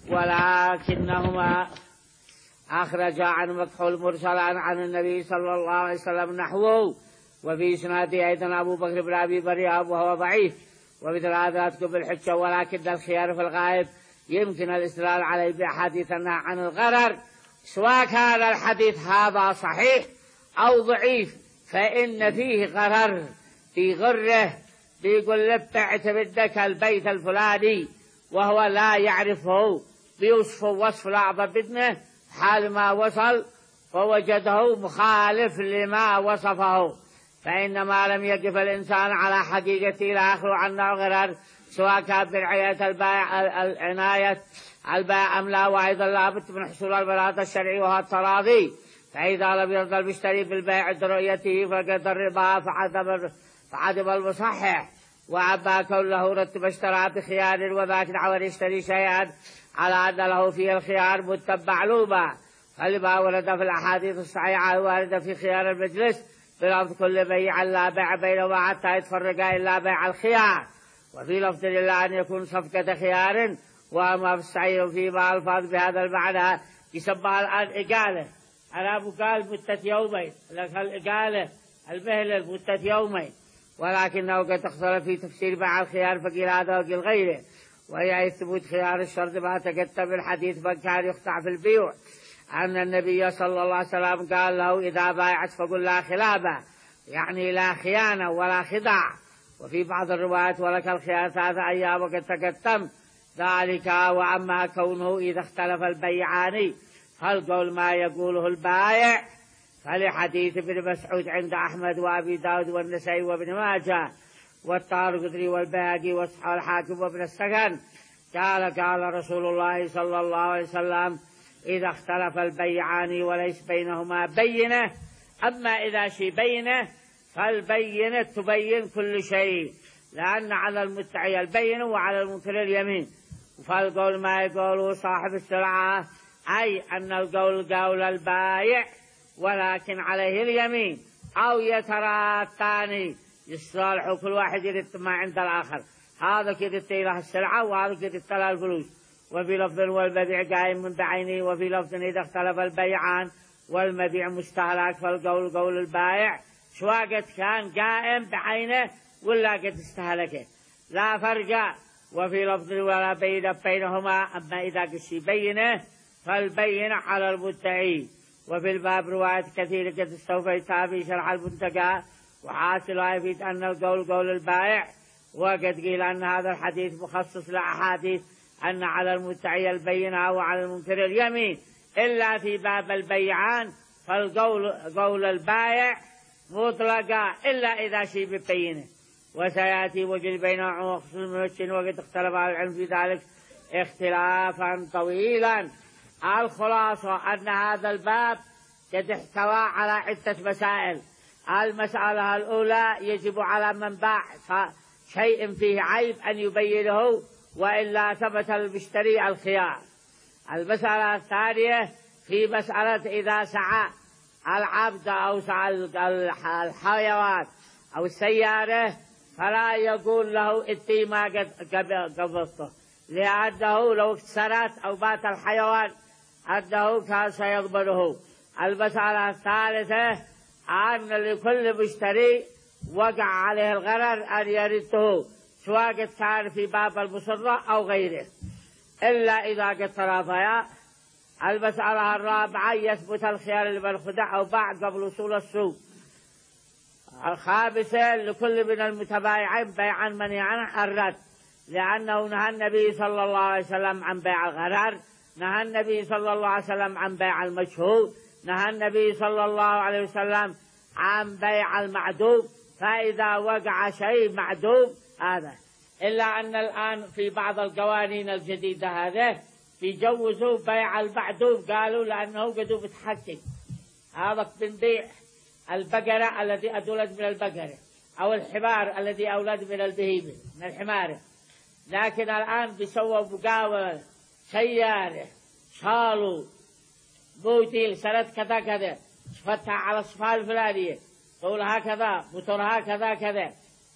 ولكنهما أخرجا عن مكحول مرسلا عن النبي صلى الله عليه وسلم نحوه، وفي إسناده أيضا أبو بكر بن أبي مريم وهو ضعيف. ومثل هذا تكون بالحجة، ولكن الخيار في الغائب يمكن الاستدلال عليه بأحاديث النهي عن الغرر، سواء كان الحديث هذا صحيح أو ضعيف فإن فيه غرر في غره، بيقول لك بعت بدك البيت الفلاني وهو لا يعرفه بيوصفه وصف الأعظم بدنه، حال ما وصل فوجده مخالف لما وصفه، فإنما لم يقف الإنسان على حقيقته لا يخلو عن نوع غرر، سواء كان بالعناية البائع العناية البائع أم لا. وأيضا لابد من حصول البراءة الشرعي وهو التراضي، فإذا لم يرضى المشتري بالبيع برؤيته فقد الربا فعدم المصحح. وأما كون له رتب اشترى بخيار وذاك دعوى يشتري شيئا على أن له فيه الخيار متبع معلومة، فلما ورد في الأحاديث الصحيحة ورد في خيار المجلس بلفظ كل بيع لا بيع بينهما حتى يتفرقا إلا بيع الخيار، وفي لفظ إلا أن يكون صفقة خيار. وأما في الصحيح فيما ألفاظ بهذا المعنى يسمى الآن إقالة، أنا مقال مدة يومين، لك الإقالة المهلة مدة يومين، ولكنه قد اختلف في تفسير بيع الخيار فقيل هذا وقيل غيره، وهي ثبوت خيار الشرط ما تقدم الحديث من كان يخدع في البيع أن النبي صلى الله عليه وسلم قال له إذا بايعت فقل لا خلابة، يعني لا خيانة ولا خداع. وفي بعض الروايات ولك الخيار ثلاثة أيام وقد تقدم ذلك. وأما كونه إذا اختلف البيعان فالقول ما يقوله البائع فلحديث ابن مسعود عند أحمد وأبي داود والنسائي وابن ماجه والطارقطني والبيهقي وصححه الحاكم وابن السكن قال قال رسول الله صلى الله عليه وسلم إذا اختلف البيعان وليس بينهما بينة، أما إذا شي بينة فالبينة تبين كل شيء، لأن على المدعي البينة وعلى المنكر اليمين. فالقول ما يقوله صاحب السلعة، أي أن القول قول البايع ولكن عليه اليمين، أو يترى الثاني يصالحوا كل واحد يرد ما عند الآخر، هذا كده له السلعة وهذا كده له الفلوس. وفي لفظ والمبيع قائم من بعينه، وفي لفظ إذا اختلف البيعان والمبيع مستهلك فالقول قول البائع، سواء قد كان قائم بعينه ولا قد استهلكه لا فرق. وفي لفظ ولا بين بينهما، أما إذا قد بينه فالبينة على المدعي. وفي الباب رواية كثيرة قد استوفيتها في شرح المنتقى، وحاصل يفيد أن القول قول البائع. وقد قيل أن هذا الحديث مخصص لأحاديث أن على المدعي البينة وعلى المنكر اليمين، إلا في باب البيعان فالقول قول البائع مطلقا إلا إذا شيء ببينه. وسيأتي وجل بينه وخصوص الممشن، وقد اختلف العلم في ذلك اختلافا طويلا. الخلاصة أن هذا الباب قد احتوى على عدة مسائل. المسألة الأولى يجب على من باع شيء فيه عيب أن يبينه، وإلا ثبت المشتري الخيار. المسألة الثانية في مسألة إذا سعى العبد أو سعى الحيوان أو السيارة فلا يقول له اتي ما قبضته، لأنه لو اكسرت أو بات الحيوان أنه كان سيضمنه. المسألة الثالثة أن لكل مشتري وقع عليه الغرر أن يرده، سواء قد كان في باب المصرة أو غيره، إلا إذا قد تراضيا. المسألة الرابعة يثبت الخيار لمن خدع أو باع قبل وصول السوق. الخامسة لكل من المتبايعين بيعا منيعا الرد، لأنه نهى النبي صلى الله عليه وسلم عن بيع الغرر، نهى النبي صلى الله عليه وسلم عن بيع المجهول، نهى النبي صلى الله عليه وسلم عن بيع المعدوم. فإذا وقع شيء معدوم هذا، إلا أن الآن في بعض القوانين الجديدة هذا بيجوزوا بيع المعدوم، قالوا لأنه قد بتحقق هذا بنبيع البقرة الذي أدولد من البقرة أو الحمار الذي أولد من البهيمة من الحمار. لكن الآن بيسووا مقاولة سيارة شالوا موديل سنة كذا كذا، صفتها على الصفة الفلانية، طولها كذا، موتورها كذا كذا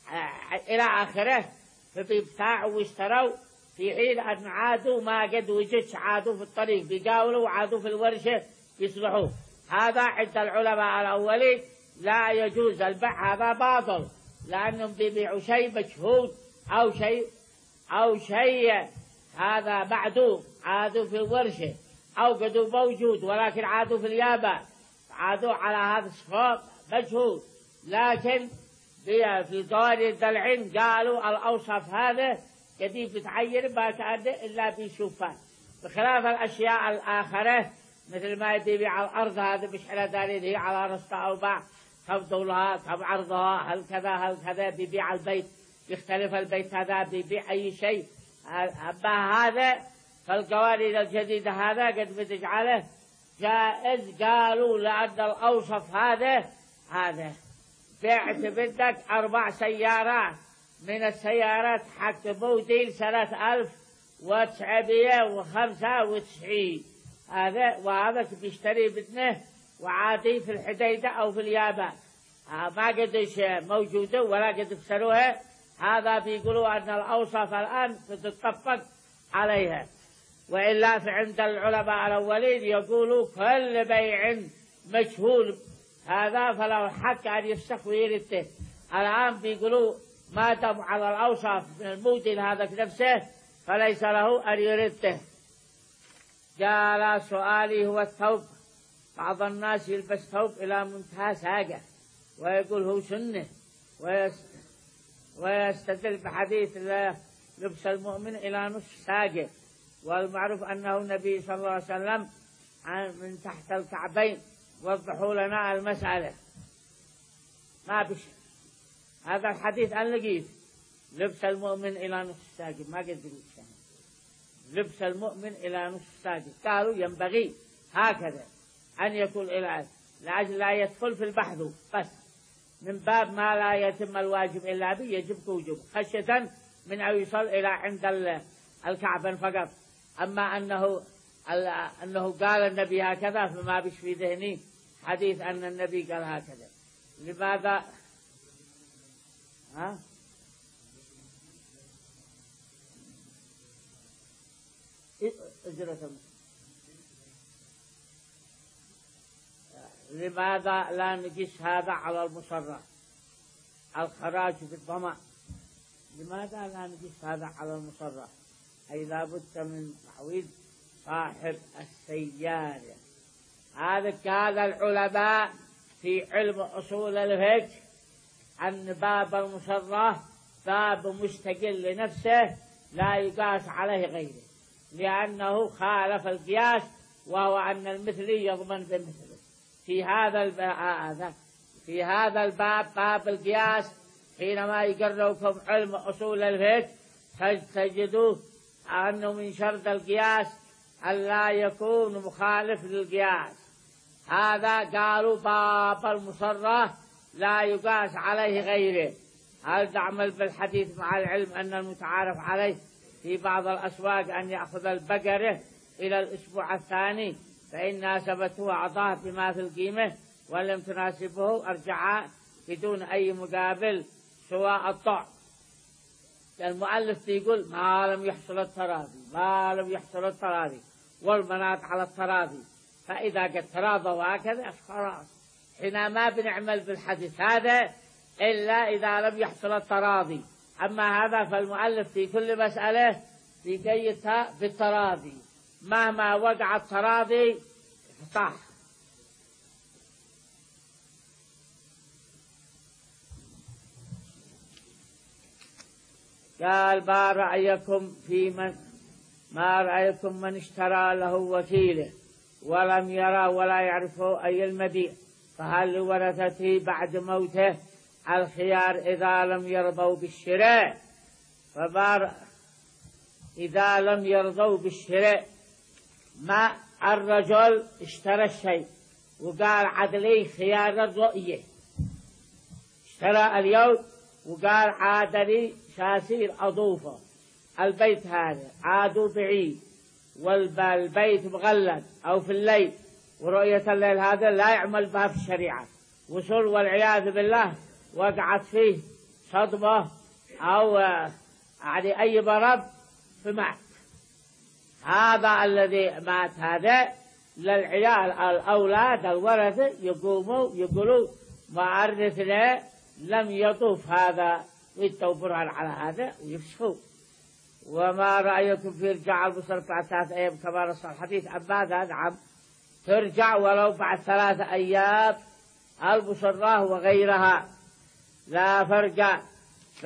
إلى آخره، فبيبتاعوا واشتروا في حين أن عادوا ما قد وجدش، عادوا في الطريق بيقاولوا وعادوا في الورشة يصلحوا. هذا عند العلماء الأولين لا يجوز البيع، هذا باطل، لأنهم بيبيعوا شيء مجهول أو شيء أو شيء هذا معدوم، عادوا في الورشة أو قدوا موجود ولكن عادوا في اليابان، عادوا على هذا الصفات مجهول. لكن في قوانين الدلعين قالوا الأوصاف هذا قديم بتعين ما كان إلا بيشوفها، بخلاف الأشياء الآخرة مثل ما يبيع الأرض هذا مش على دليل، هي على رصة أو باع، كم طولها كم عرضها هل كذا هل كذا. بيبيع البيت يختلف البيت هذا بيبيع أي شيء. أما هذا فالقوانين الجديدة هذا قد بتجعله جائز، قالوا لأن الأوصف هذا هذا بعت بدك أربع سيارات من السيارات حق موديل سنة ألف وتسعمائة وخمسة وتسعين، هذا وهذا بيشتري بدنه وعادي في الحديدة أو في اليابان ما قدش موجودة ولا قد بسروها. هذا بيقولوا أن الأوصاف الآن بتطبق عليها، وإلا فعند العلماء الأولين يقولوا كل بيع مجهول هذا فله حق أن يفسخ ويرده. الآن بيقولوا ما دام على الأوصاف من الموديل هذا نفسه فليس له أن يرده. قال سؤالي هو الثوب. بعض الناس يلبس ثوب إلى منتهى ساقه ويقول هو سنة، ويستدل بحديث لبس المؤمن إلى نصف ساقه، والمعروف أنه النبي صلى الله عليه وسلم من تحت الكعبين وضحوا لنا المسألة. ما بش هذا الحديث أن لقيت لبس المؤمن إلى نصف الساقين، ما قد قلت لبس المؤمن إلى نصف الساقين. قالوا ينبغي هكذا أن يكون إلى لأجل لا يدخل في البحث، بس من باب ما لا يتم الواجب إلا به يجب وجوب، خشية من أن يصل إلى عند الكعبة فقط. أما أنه أنه قال النبي هكذا فما بش في ذهني حديث أن النبي قال هكذا. لماذا؟ ها؟ إجرة لماذا لا نقيس هذا على المصرح الخراج بالضمان؟ لماذا لا نقيس هذا على المصرح؟ أي لابد من تعويض صاحب السيارة. هذا قال العلماء في علم أصول الفقه أن باب المصرح باب مستقل لنفسه لا يقاس عليه غيره، لأنه خالف القياس، وهو أن المثلي يضمن بمثله. في هذا الباب في هذا الباب باب القياس حينما يقرركم علم أصول الفقه تجدوا أنه من شرط القياس ألا يكون مخالف للقياس. هذا قالوا باب المصرح لا يقاس عليه غيره. هل تعمل بالحديث مع العلم أن المتعارف عليه في بعض الأسواق أن يأخذ البقرة إلى الأسبوع الثاني فإن ناسبته أعطاه بما في القيمة، ولم تناسبه أرجع بدون أي مقابل سواء الطعم. المؤلف يقول ما لم يحصل التراضي، ما لم يحصل التراضي والمناط على التراضي، فإذا قد تراضوا هكذا خلاص حين ما بنعمل بالحديث هذا إلا إذا لم يحصل التراضي. أما هذا فالمؤلف في كل مسألة يقيدها بالتراضي، مهما وقع التراضي صح. قال ما رأيكم في من ما رأيكم من اشترى له وكيله ولم يرى ولا يعرفه أي المبيع، فهل لورثته بعد موته الخيار إذا لم يرضوا بالشراء؟ فبار إذا لم يرضوا بالشراء، ما الرجل اشترى الشيء وقال عدلي خيار الرؤية، اشترى اليوم وقال عادلي شاسير أضوفه البيت هذا عادوا بعيد والبيت مغلق أو في الليل، ورؤية الليل هذا لا يعمل بها في الشريعة، وصل والعياذ بالله وقعت فيه صدمة أو يعني أي مرض فمات. هذا الذي مات هذا للعيال الأولاد الورثة يقوموا يقولوا ما أرثنا لم يطوف هذا، ويتوا برهان على هذا ويفسخوا. وما رأيكم في رجع البصر بعد ثلاثة أيام كما نص الحديث؟ أما هذا نعم ترجع ولو بعد ثلاثة أيام البصرة وغيرها لا فرق. ف...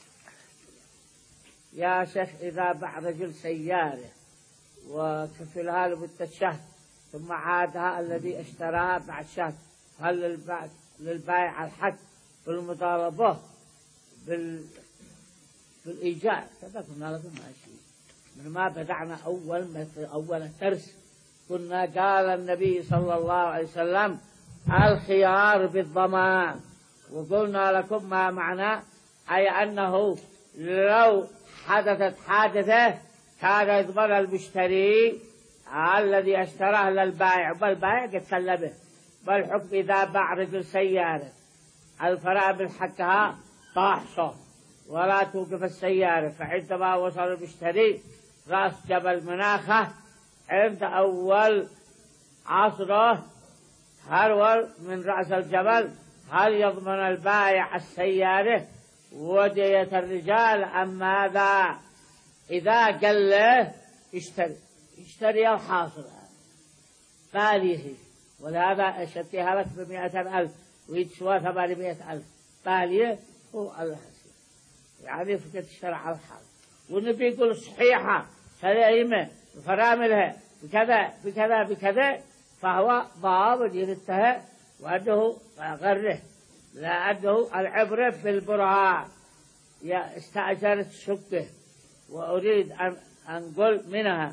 يا شيخ إذا باع رجل سيارة وكفلها لمدة شهر ثم عادها الذي اشتراها بعد شهر، هل للبائع, للبائع الحق بالمطالبة بال... بالإيجار؟ كذا كنا لكم ماشي من ما بدعنا أول مثل أول درس كنا قال النبي صلى الله عليه وسلم الخيار بالضمان، وقلنا لكم ما معنى، أي أنه لو حدثت حادثة كان يضمن المشتري الذي اشتراه للبائع، والبائع قد سلمه. والحكم إذا باع رجل سيارة الفرامل حقها طاحصة ولا توقف السيارة، فعندما وصل المشتري رأس جبل مناخة عند أول عصره هرول من رأس الجبل، هل يضمن البائع السيارة ودية الرجال أم ماذا؟ إذا قال له اشتري اشتري الحاصل باليه، ولهذا اشتريها لك بمئة ألف ويتسوى ثمانمائة ألف باليه هو الله يعني فكرة الشرع الحال. والنبي يقول صحيحة سليمة فراملها بكذا بكذا بكذا فهو ضابط يرتها وأنه غره، لأنه العبرة بالبرهان. استأجرت شقة وأريد أن أنقل منها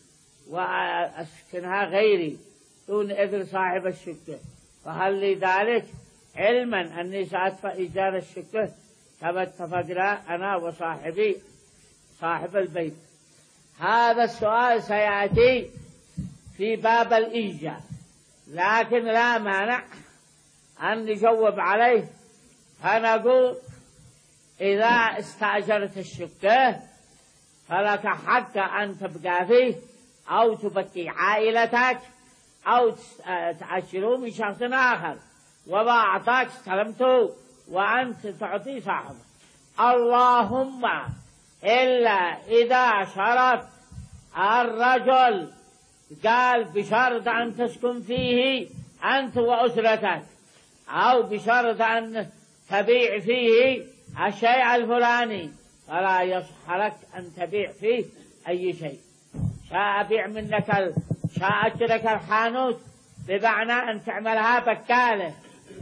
وأسكنها غيري دون إذن صاحب الشقة، فهل لي ذلك علما أني سأدفع إيجار الشقة كما اتفقنا أنا وصاحبي صاحب البيت؟ هذا السؤال سيأتي في باب الإيجار، لكن لا مانع أن نجاوب عليه. فنقول إذا استأجرت الشقة فلك حق أن تبقى فيه أو تبقي عائلتك أو تأجره من شخص آخر، وما أعطاك استلمته وأنت تعطي صاحبه. اللهم إلا إذا شرط الرجل قال بشرط أن تسكن فيه أنت وأسرتك، أو بشرط أن تبيع فيه الشيء الفلاني، فلا يصح لك أن تبيع فيه أي شيء. شاء بيع منك ال... شاء أجرك الحانوت بمعنى أن تعملها بكالة،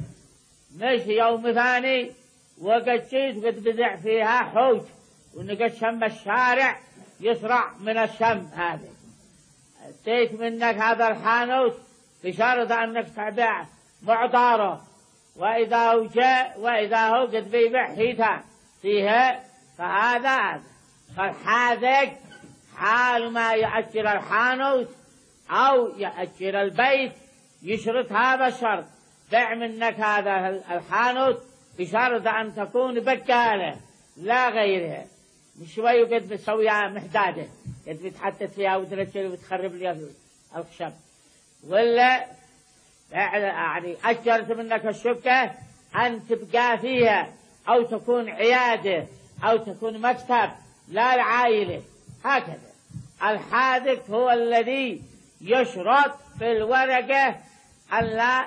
مش يوم ثاني وقد جيت وقد بدع فيها حوت ونقد شم الشارع يسرع من الشم. هذا اديت منك هذا الحانوت بشرط أنك تبيع معطاره، وإذا هو جاء وإذا هو قد بيبيع حيثا فيها فهذا فالحاذق حال ما يأجر الحانوت أو يأجر البيت يشرط هذا الشرط: بيع منك هذا الحانوت بشرط أن تكون بكالة لا غيرها، مش شوي قد بتسويها محدادة قد بتحدث فيها وترجل وتخرب لي الخشب، ولا يعني أجرت منك الشقة أن تبقى فيها أو تكون عيادة أو تكون مكتب لا العائلة. هكذا الحادث هو الذي يشرط في الورقة ألا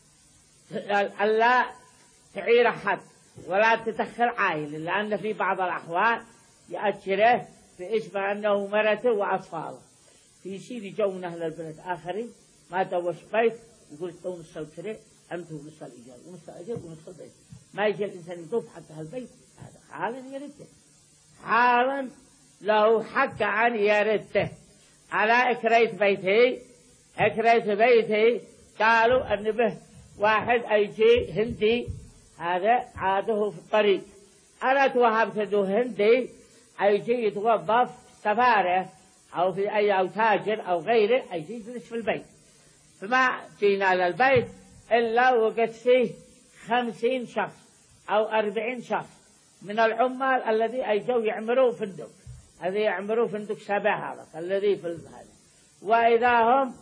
ألا تعير أحد ولا تدخل عائلة، لأن في بعض الأحوال يأجره بإشبه أنه مرته وأطفاله. في شيء جون أهل البلد آخرين ما دوش بيت يقول تو نص الكرة أنتوا نص الإيجار ونص الأجر ونص البيت، ما يجي الإنسان يطوف حتى هالبيت. هذا حالا يرده، حالا له حق أن يرده على إكريت بيته. إكريت بيته قالوا أن به واحد أيجي هندي، هذا عاده في الطريق، أنا توهبت له هندي أيجي يتوظف سفارة أو في أي أو تاجر أو غيره أيجي يجلس في البيت. فما جينا للبيت إلا وقت فيه خمسين شخص أو أربعين شخص من العمال الذي أيجوا يعمروا فندق، الذي يعمروا فندق سبع هذا الذي في هذا، وإذا هم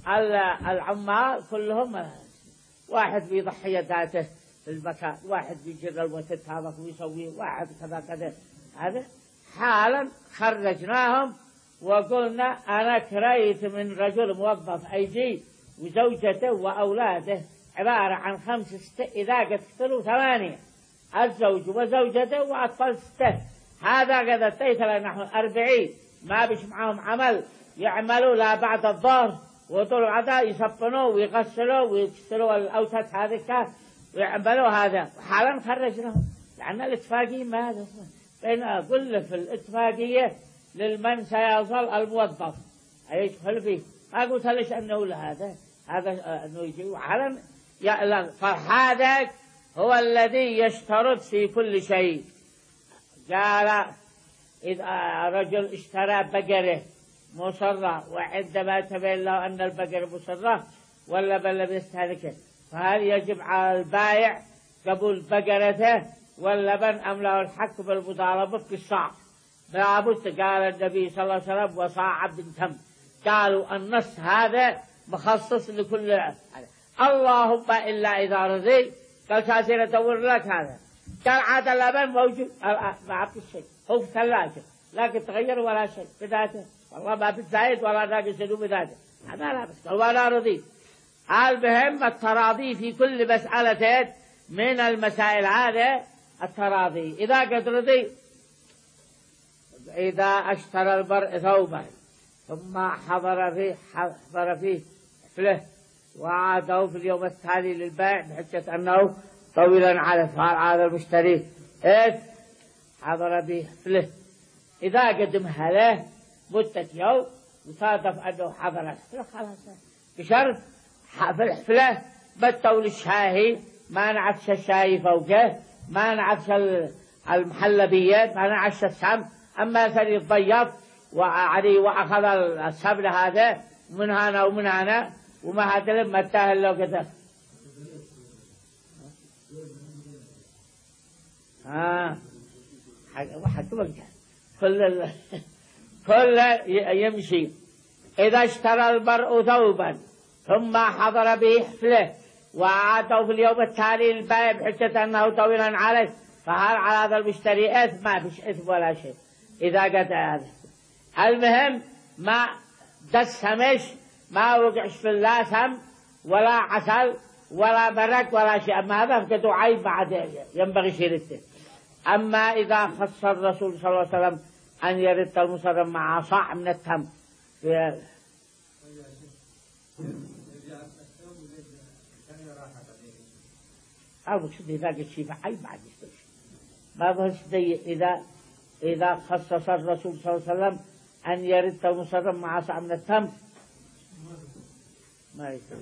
العمال كلهم واحد بيضحي ذاته في المكان، واحد بيجر الوتد هذا ويسوي، واحد كذا كذا. هذا حالا خرجناهم وقلنا أنا كريت من رجل موظف أيجي وزوجته وأولاده عبارة عن خمس ستة، إذا قد كثروا ثمانية، الزوج وزوجته وأطفال ستة، هذا قد اتيت نحو أربعين، ما بيش معهم عمل يعملوا لا بعد الظهر وطول عدا يصفنوا ويغسلوا ويكسروا الأوتاد هذه ويعملوا هذا. حالا خرجناهم لأن الاتفاقية ما هذا بين أقول في الاتفاقية للمن سيصل الموظف أيدخل فيه، ما قلت ليش أنه لهذا هذا أنه يجي وحالا يعلن. فهذا هو الذي يشترط في كل شيء. قال إذا رجل اشترى بقرة مصرة وعندما تبين له أن البقرة مصرة ولا بل بيستهلكه، فهل يجب على البائع قبول بقرته واللبن أم له الحق بالمضاربة بالصاع؟ لابد. قال النبي صلى الله عليه وسلم وصاع بن تم. قالوا النص هذا مخصص لكل هذا. اللهم إلا إذا رضي قال شاسر أدور لك هذا، قال عاد اللبن موجود ما في شيء، هو في ثلاجة لكن تغير ولا شيء بذاته، والله ما بتزايد ولا ناقص بذاته، هذا لا بس قال ولا رضي. المهم التراضي في كل مسألة من المسائل هذا التراضي. إذا قد رضي، إذا اشترى المرء ثوبا ثم حضر فيه حضر فيه حفله وعادوا في اليوم التالي للبيع بحجة أنه طويلا على هذا المشتري إيش حضر به حفله. إذا قدمها له مدة يوم وصادف أنه حضر الحفلة خلاص بشرط في الحفلة بتوا للشاهي ما نعفش الشاي فوقه ما نعفش المحلبيات ما نعفش السم أما كان يتضيف وعلي وأخذ السبل هذا من هنا ومن هنا وما هتلب ما تاهل له كده. ها واحد وقت كل ال... كل يمشي. إذا اشترى المرء ثوبا ثم حضر به حفله وعادوا في اليوم التالي للبيع بحجة أنه طويلا عليه فهل على هذا المشتري إثم؟ ما فيش إثم ولا شيء إذا قد هذا. المهم ما دسمش ما وقعش في اللاسم ولا عسل ولا برك ولا شيء أما هذا فقدوا عيب بعد ينبغي شيرته. أما إذا خص الرسول صلى الله عليه وسلم أن يرد المصرم مع صاع من التمر أو شد إذا قد شيء عيب بعد يستوش ما بهش إذا إذا خصص الرسول صلى الله عليه وسلم أن يرد المصرم مع صاع من التمر ما يستوي.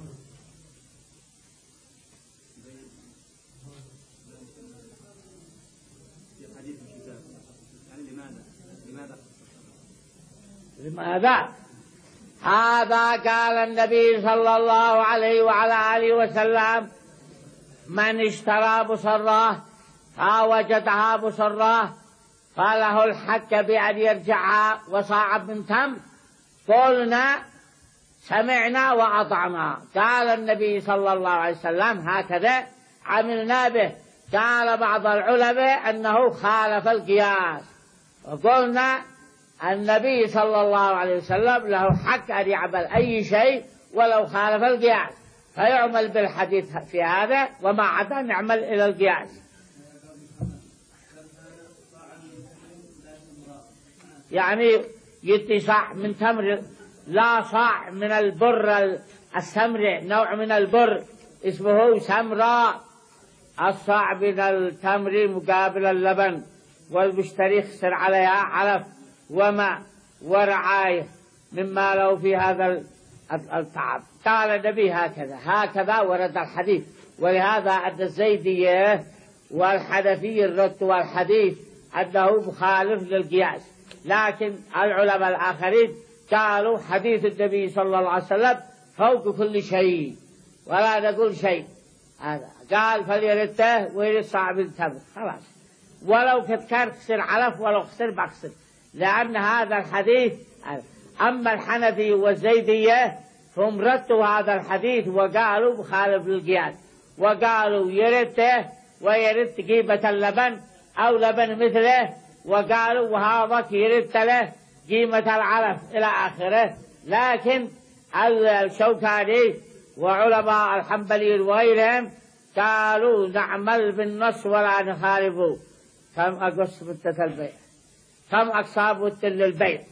لماذا؟ هذا قال النبي صلى الله عليه وعلى آله وسلم من اشترى بصراه فوجدها بصراه فله الحق بأن يرجعها وصاع من تمر. قلنا سمعنا وأطعنا. قال النبي صلى الله عليه وسلم هكذا عملنا به. قال بعض العلماء أنه خالف القياس وقلنا النبي صلى الله عليه وسلم له حق أن يعمل أي شيء ولو خالف القياس فيعمل بالحديث في هذا وما عدا نعمل إلى القياس. يعني يدي صاع من تمر لا صاع من البر السمر نوع من البر اسمه سمراء. الصاع من التمر مقابل اللبن والمشتري خسر عليها علف وماء ورعاية مما له في هذا التعب. قال النبي هكذا هكذا ورد الحديث. ولهذا أن الزيدية والحنفية الرد والحديث أنه مخالف للقياس. لكن العلماء الآخرين قالوا حديث النبي صلى الله عليه وسلم فوق كل شيء ولا نقول شيء. هذا قال فليرده ويرد صاع من تمر خلاص ولو كان خسر علف ولو خسر بخسر لأن هذا الحديث. أما الحنفي والزيدية هم ردوا هذا الحديث وقالوا مخالف للقياس وقالوا يرده ويرد قيمة اللبن أو لبن مثله وقالوا وهذا يرد له قيمة العلف إلى آخره. لكن الشوكاني وعلماء الحنبليين وغيرهم قالوا نعمل بالنص ولا نخالفه. كم أقص مدة البيع كم أقصاب مدة للبيع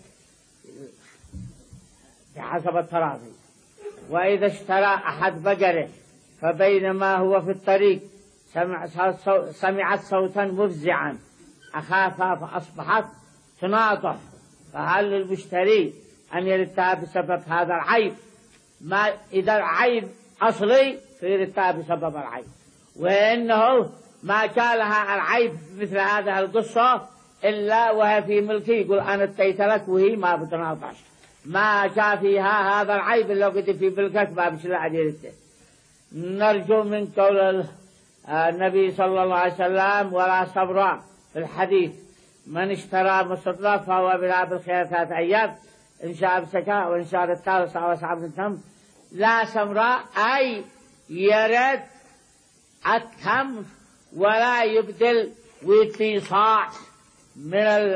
بحسب التراضي. وإذا اشترى أحد بقره فبينما هو في الطريق سمع سمعت صوتا مفزعا أخافها فأصبحت تناطح فهل للمشتري أن يردها بسبب هذا العيب؟ ما إذا العيب أصلي فيردها بسبب العيب وإنه ما كان لها العيب مثل هذه القصة إلا وهي في ملكي يقول أنا اديت لك وهي ما بتناطش ما كان فيها هذا العيب إلا قد في ملكك ما بشلا أجرته. نرجو من قول النبي صلى الله عليه وسلم ولا صبر في الحديث من اشترى مصرا فهو بلا بالخير ثلاث أيام إن شاء بسكا وإن شاء الثالث وسعى من تم. لا سمراء أي يرد التمر ولا يبدل ويتي صاع من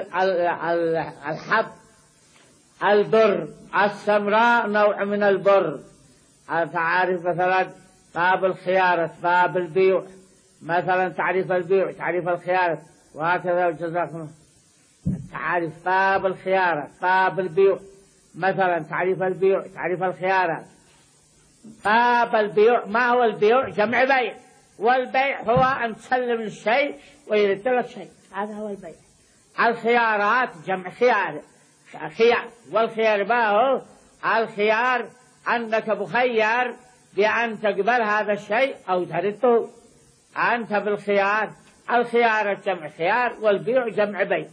الحب. البر السمراء نوع من البر. تعرف مثلا باب الخيارة باب البيوع مثلا تعريف البيوع تعريف الخيارة وهكذا جزاكم. تعريف باب الخيارة باب البيوع مثلا تعريف البيوع تعريف الخيارة باب البيوع. ما هو البيوع؟ جمع بيع، والبيع هو أن تسلم الشيء ويرد لك شيء، هذا هو البيع. الخيارات جمع خيار، خيار، والخيار ما هو؟ الخيار أنك مخير بأن تقبل هذا الشيء أو ترده، أنت بالخيار. الخيار جمع خيار، والبيع جمع بيع.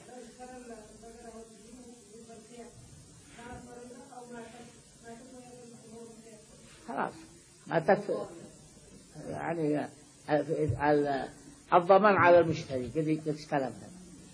خلاص ما تكفي يعني الضمان على المشتري قد استلمها.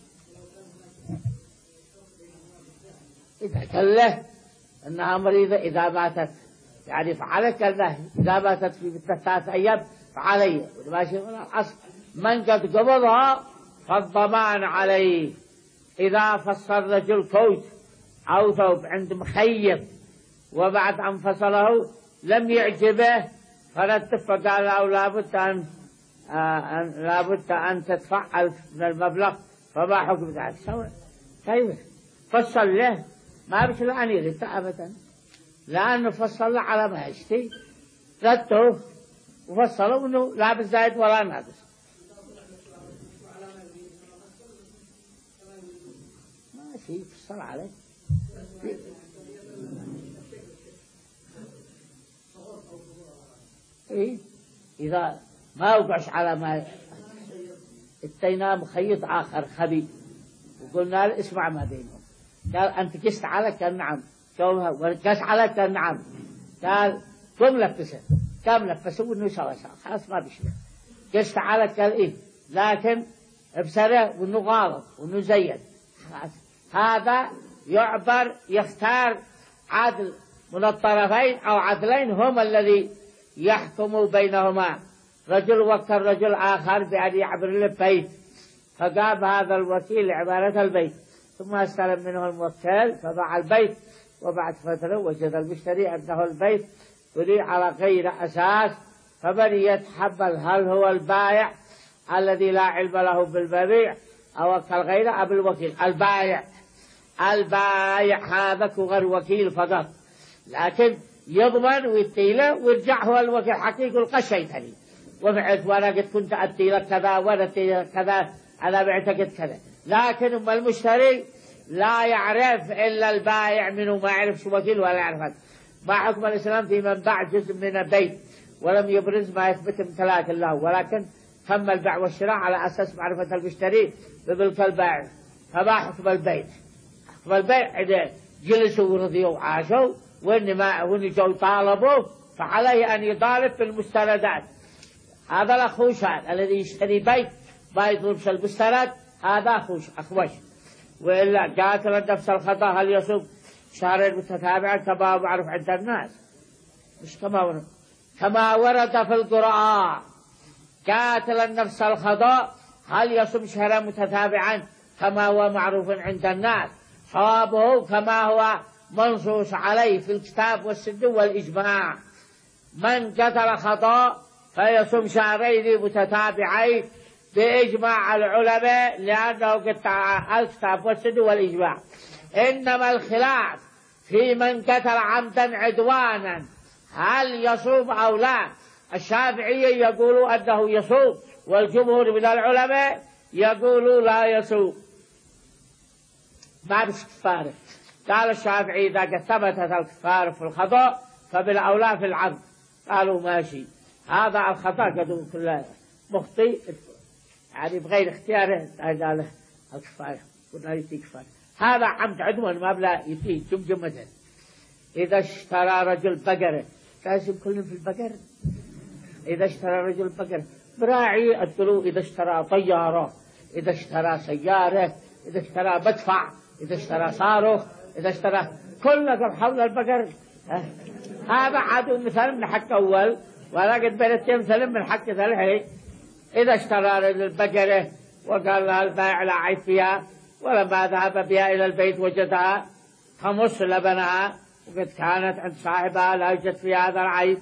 إذا كان له أنها مريضة إذا ماتت يعني فعلك النهي، إذا ماتت في ثلاثة أيام فعليه، ماشي الأصل من قد قبضها فالضمان عليه. إذا فصل رجل كوت أو ثوب عند مخيط وبعد أن فصله لم يعجبه فنتف فقال له لابد أن آه لابد أن تدفع ألف من المبلغ، فما حكم ذلك؟ سواء كيف فصل له ما بش الآن يرد أبدا، لأنه فصل له على ما يشتي، رده وفصله أنه لا بزايد ولا ناقص. ماشي فصل عليه. إيه إذا ما وقعش على ما اتينا مخيط آخر خبي وقلنا له اسمع ما بينهم، قال أنت قست على كان نعم، قست على كان نعم، قال قم لبسه، قام لبسه وإنه سوا سوا خلاص ما بيشبه. قست على قال إيه لكن ابصره وإنه غلط وإنه زين، خلاص هذا يعبر يختار عدل من الطرفين أو عدلين هم الذي يحكموا بينهما. رجل وكل رجل آخر بأن يعبر البيت، فقام هذا الوكيل عبارة البيت، ثم استلم منه الموكل فباع البيت، وبعد فترة وجد المشتري أنه البيت ولي على غير أساس، فمن يتحمل؟ هل هو البائع الذي لا علم له بالمبيع أو كالغير أو الوكيل؟ البائع البائع هذا غير وكيل فقط، لكن يضمن ويتيله ويرجع هو الوكيل حقيقي القشيتني وبعت وانا قد كنت أدي لك كذا وانا أدي لك كذا أنا بعتقد كذا. لكن أما المشتري لا يعرف إلا البائع منه، ما يعرف شو وكيل ولا يعرف. ما حكم الإسلام في من باع جزء من البيت ولم يبرز ما يثبت امتلاك له، ولكن تم البيع والشراء على أساس معرفة المشتري بملك البائع، فما حكم البيت؟ حكم البيع إذا جلسوا ورضيوا وعاشوا وإن ما وإن جو طالبوا فعليه أن يطالب بالمستندات. هذا الأخوش الذي يشتري بيت ما يطلبش المستند، هذا أخوش أخوش. وإلا قاتل النفس الخطأ هل يصوم شهرين متتابعا كما معروف عند الناس؟ مش كما ورد كما ورد في القرآن. قاتل النفس الخطأ هل يصوم شهرين متتابعا كما هو معروف عند الناس؟ صوابه كما هو منصوص عليه في الكتاب والسنة والإجماع. من قتل خطأ فيصوم شهرين متتابعين بإجماع العلماء، لأنه قطع الكتاب والسنة والإجماع. إنما الخلاف في من قتل عمدا عدوانا هل يصوم أو لا. الشافعية يقولوا أنه يصوم، والجمهور من العلماء يقولوا لا يصوم، ما بس كفارة. قال الشافعي إذا قد ثبتت الكفارة في الخطأ فبالأولى في العمد، قالوا ماشي. هذا الخطأ قد كله مخطئ يعني بغير اختياره قال الكفارة قلنا يتي كفارة. هذا عمد عدوان ما بلا يتي جمجمة. إذا اشترى رجل بقرة لازم كلهم في البقر. إذا اشترى رجل بقرة براعي أدلوا، إذا اشترى طيارة، إذا اشترى سيارة، إذا اشترى مدفع، إذا اشترى صاروخ، إذا اشترى كل حول البقر. هذا عادوا مثال من حق أول، ولكن بلتين مثال من حق ثالث. إذا اشترى رجل بقرة وقال لها البائع لا عيب فيها، ولما ذهب بها إلى البيت وجدها خمس لبنها وقد كانت عند صاحبها لا يوجد فيها هذا العيب،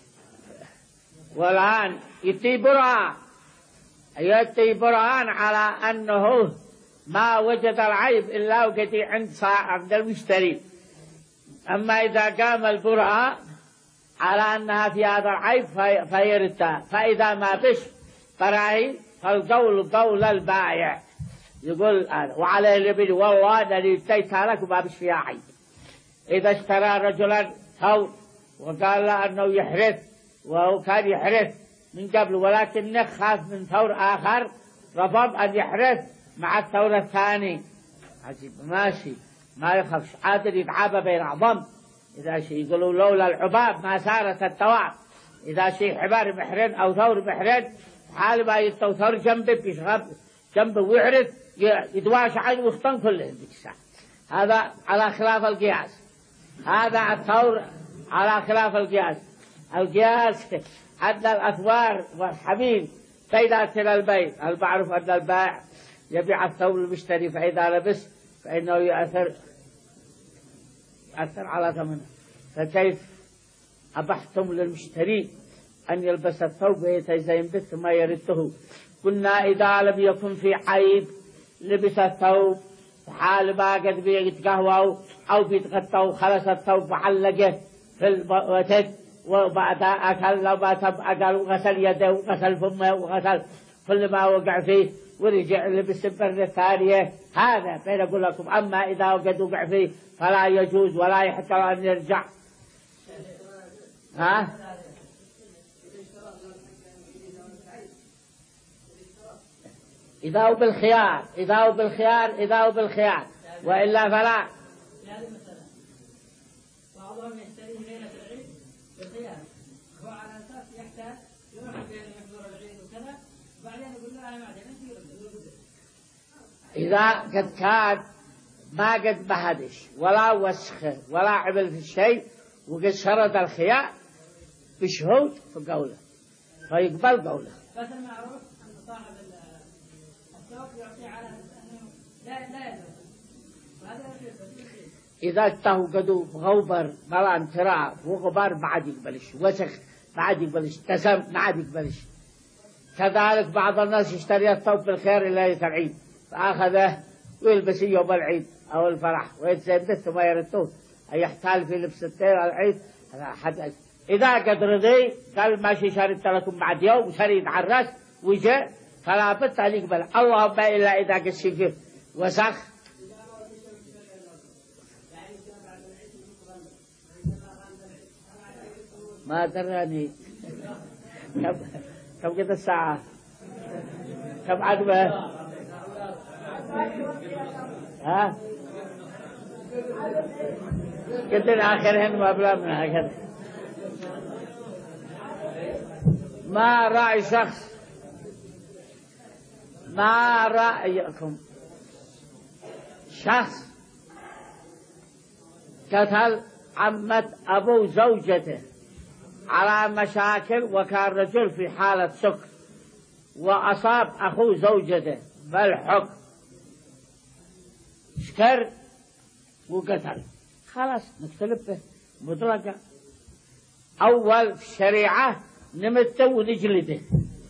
والآن يتي برهان يتي برهان على أنه ما وجد العيب إلا وقد عند عند المشتري. أما إذا قام البرهان على أنها في هذا العيب في فيردها، فإذا ما بش براهين فالقول قول البائع يقول هذا، وعليه اللي بيجي والله الذي اديتها لك وما بش فيها عيب. إذا اشترى رجلا ثور وقال له أنه يحرث وهو كان يحرث من قبل، ولكن خاف من ثور آخر رفض أن يحرث مع الثور الثاني، عجيب ماشي ما يخافش، عادل يتعابى بين أعظم. إذا شيء يقولوا لولا العباب ما سارت التواب، إذا شيء حبار محرن أو ثور محرن حال ما يستو ثور جنبه يشغب جنبه ويحرث يتواشى عنه ويختن كله. هذا على خلاف القياس، هذا الثور على خلاف القياس. القياس أن الأثوار والحميم فإذا أتى البيت، المعروف أن البائع يبيع الثور المشتري فإذا لبس فإنه يؤثر يؤثر على ثمنه. فكيف أبحتم للمشتري أن يلبس الثوب ويتزين به ثم يرده؟ قلنا إذا لم يكن في عيب لبس الثوب حال ما قد بيتقهوى أو بيتغطى وخلص الثوب وعلقه في الوتد وبعد أكل وبعد أكل وغسل يده وغسل فمه وغسل كل ما وقع فيه ورجع لبس البر الثانية، هذا بين أقول لكم. أما إذا وقد وقع فيه فلا يجوز ولا يحتى أن يرجع. ها؟ إذا هو بالخيار، إذا هو بالخيار، إذا هو بالخيار، وإلا فلا. بعضهم يشتري ليلة العيد بالخيار، هو على أساس يحتاج يروح بين يحضر العيد وكذا، وبعدين يقول له أنا ما أدري أنت يقول. إذا قد كان ما قد بهدش ولا وسخ ولا عمل في الشيء وقد شرط الخيار بشهود في قوله فيقبل قوله. بس المعروف أن صاحب الثوب يعطي على أنه لا لا يلبس، وهذا يصير. إذا اتهوا قدوا غوبر ملان تراب وغبار بعد يقبلش، وسخ بعد يقبلش، تسم بعد يقبلش. كذلك بعض الناس يشتري الثوب بالخير ليلة العيد فأخذه ويلبس يوم العيد أو الفرح ويتزين به ثم يردوه، أي يحتال في لبس الطير العيد. هذا حد. إذا قد رضي قال ماشي شريت لكم بعد يوم وشريت عرس وجاء فلا بد أن يقبل، اللهم إلا إذا قد شكف وسخ. ما دراني كم كم كده الساعة كم عدمه ها كده آخرهن ما بلا منها كده. ما رأي شخص ما رأيكم شخص قتل عمة أبو زوجته على مشاكل وكان رجل في حالة سكر وأصاب أخو زوجته بالحكم سكر وقتل، خلاص نختلف به مطلقا. أول الشريعة نمته ونجلده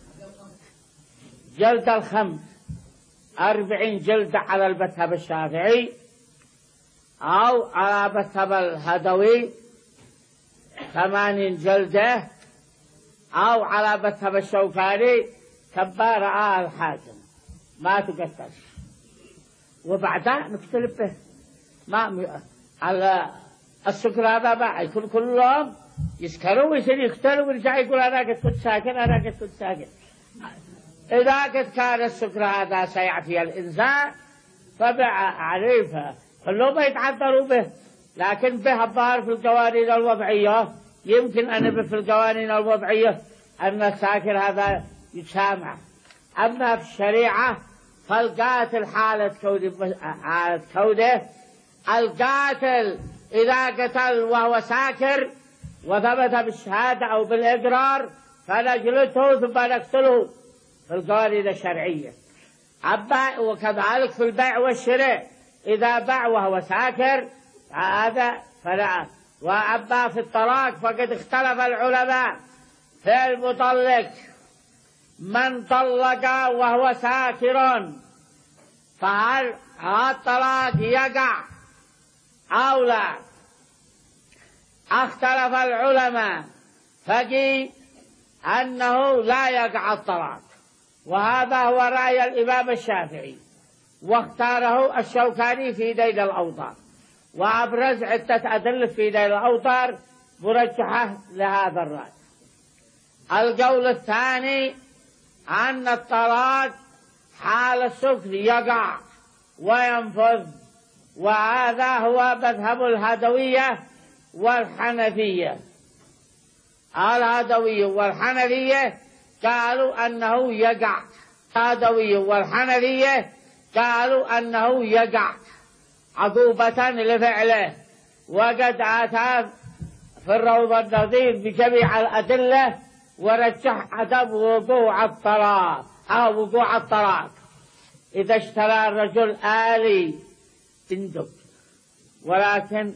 جلد الخمس أربعين جلدة على المذهب الشافعي أو على مذهب الهدوي ثمانين جلدة أو على مذهب الشوكاني كبار آل الحاكم ما تقتل. وبعدها نختلف به ما على السكر هذا بقى يكون كلهم يسكروا ويصير يقتلوا ويرجع يقول أنا قد كنت ساكن أنا قد كنت ساكن. إذا قد كان السكر هذا سيعفي الإنسان فبع عليه كلهم يتعذروا به، لكن به الظاهر في القوانين الوضعية يمكن أن في القوانين الوضعية أن الساكر هذا يسامح. أما في الشريعة فالقاتل حالة كونه حالة كونه القاتل إذا قتل وهو ساكر وثبت بالشهادة أو بالإقرار فنجلده ثم نقتله في القوانين الشرعية. أما وكذلك في البيع والشراء إذا باع وهو ساكر هذا فلا. وأما في الطلاق فقد اختلف العلماء في المطلق من طلق وهو ساكر فهل الطلاق يقع أو لا؟ اختلف العلماء فقي أنه لا يقع الطلاق، وهذا هو رأي الإمام الشافعي، واختاره الشوكاني في ديل الأوطار، وأبرز عدة أدلة في ديل الأوطار مرجحة لهذا الرأي. القول الثاني أن الطلاق حال السكر يقع وينفذ، وهذا هو مذهب الهدوية والحنفية. الهدوية والحنفية قالوا أنه يقع، الهدوية والحنفية قالوا أنه يقع عقوبة لفعله، وقد أتى في الروض النظير بجميع الأدلة ورجح عدم وقوع الطلاق أو وقوع الطلاق إذا اشترى الرجل آلي بندق ولكن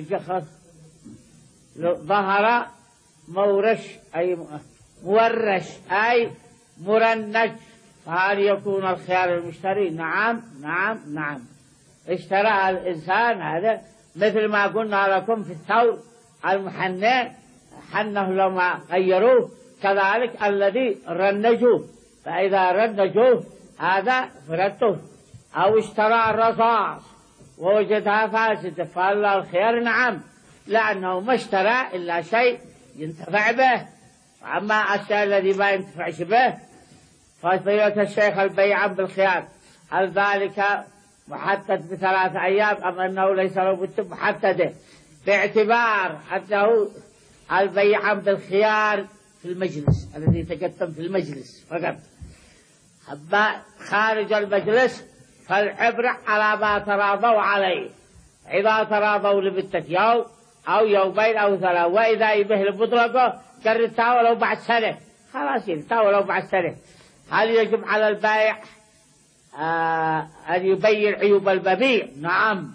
ظهر مورش أي مورش أي مرنج، فهل يكون الخيار المشتري؟ نعم نعم نعم. اشترى الإنسان هذا مثل ما قلنا لكم في الثور المحنى، حنه لما غيروه، كذلك الذي رنجوه، فإذا رنجوه هذا فرته. أو اشترى الرصاص ووجدها فاسدة فقال له الخيار نعم، لأنه ما اشترى إلا شيء ينتفع به، أما الشيء الذي ما ينتفعش به فضيلة الشيخ البيع بالخيار هل ذلك محدد بثلاث أيام أم أنه ليس له محددة، باعتبار أنه البيع بالخيار في المجلس الذي تقدم في المجلس فقط، أما خارج المجلس فالعبرة على ما تراضوا عليه، إذا تراضوا لمدة يوم أو يومين أو ثلاثة، وإذا يبه المطلقة قررتها ولو بعد سنة خلاص يرتها ولو بعد سنة. هل يجب على البائع آه أن يبين عيوب المبيع؟ نعم.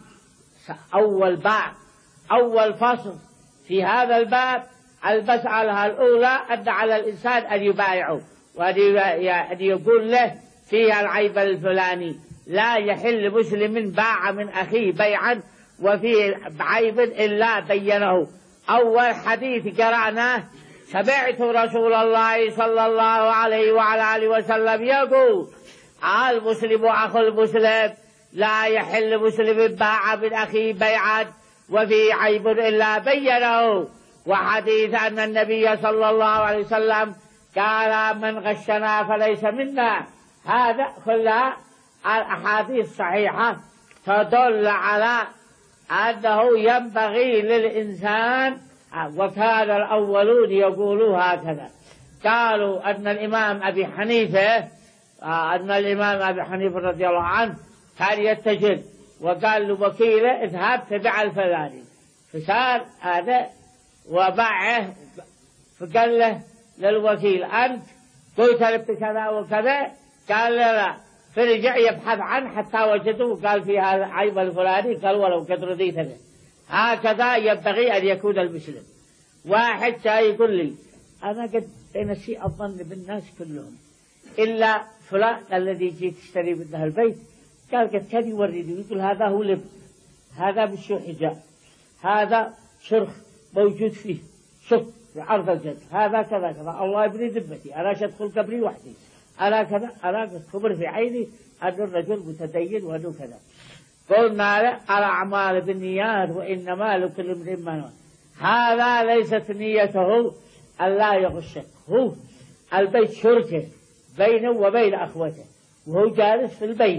أول باب أول فصل في هذا الباب المسألة الأولى أن على الإنسان أن يبايعه وأن يقول له فيها العيب الفلاني، لا يحل مسلم باع من أخيه بيعا وفيه عيب إلا بينه. أول حديث قرأناه سمعت رسول الله صلى الله عليه وعلى آله وسلم يقول المسلم أخو المسلم لا يحل مسلم باع من أخيه بيعا وفيه عيب إلا بينه. وحديث أن النبي صلى الله عليه وسلم قال من غشنا فليس منا، هذا كلها الأحاديث صحيحة تدل على أنه ينبغي للإنسان، وكان الأولون يقولوا هكذا. قالوا أن الإمام أبي حنيفة أن الإمام أبي حنيفة رضي الله عنه كان يتجد وقال لوكيله اذهب تبع الفلاني، فصار هذا وباعه، فقال له للوكيل أنت قلت لك كذا وكذا، قال لا، فرجع يبحث عنه حتى وجده وقال في هذا عيب الفلاني، قال ولو قد رضيت به. هكذا ينبغي أن يكون المسلم. واحد جاي يقول لي أنا قد نسيء الظن بالناس كلهم إلا فلان الذي جيت تشتري منه البيت، قال قد كان يوردني يقول هذا هو لب، هذا مش حجاب، هذا شرخ موجود فيه شق في عرض الجد، هذا كذا كذا، الله يبني ذمتي، أنا أدخل قبري وحدي، أنا كذا، أنا كبر في عيني أن الرجل متدين وأنه كذا. قلنا له الأعمال بالنيات وإنما لكل امرئ ما نوى. هذا ليست نيته أن لا يغشك، هو البيت شركه بينه وبين أخوته، وهو جالس في البيت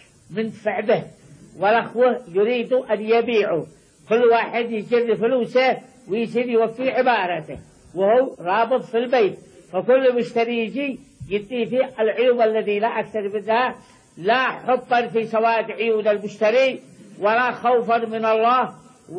منتفع به، والأخوة يريد أن يبيعوا، كل واحد يجر فلوسه ويصير يوفي عبارته وهو رابط في البيت، فكل مشتري يجي يدي فيه العيوب الذي لا أكثر منها، لا حبا في سواد عيون المشتري ولا خوفا من الله،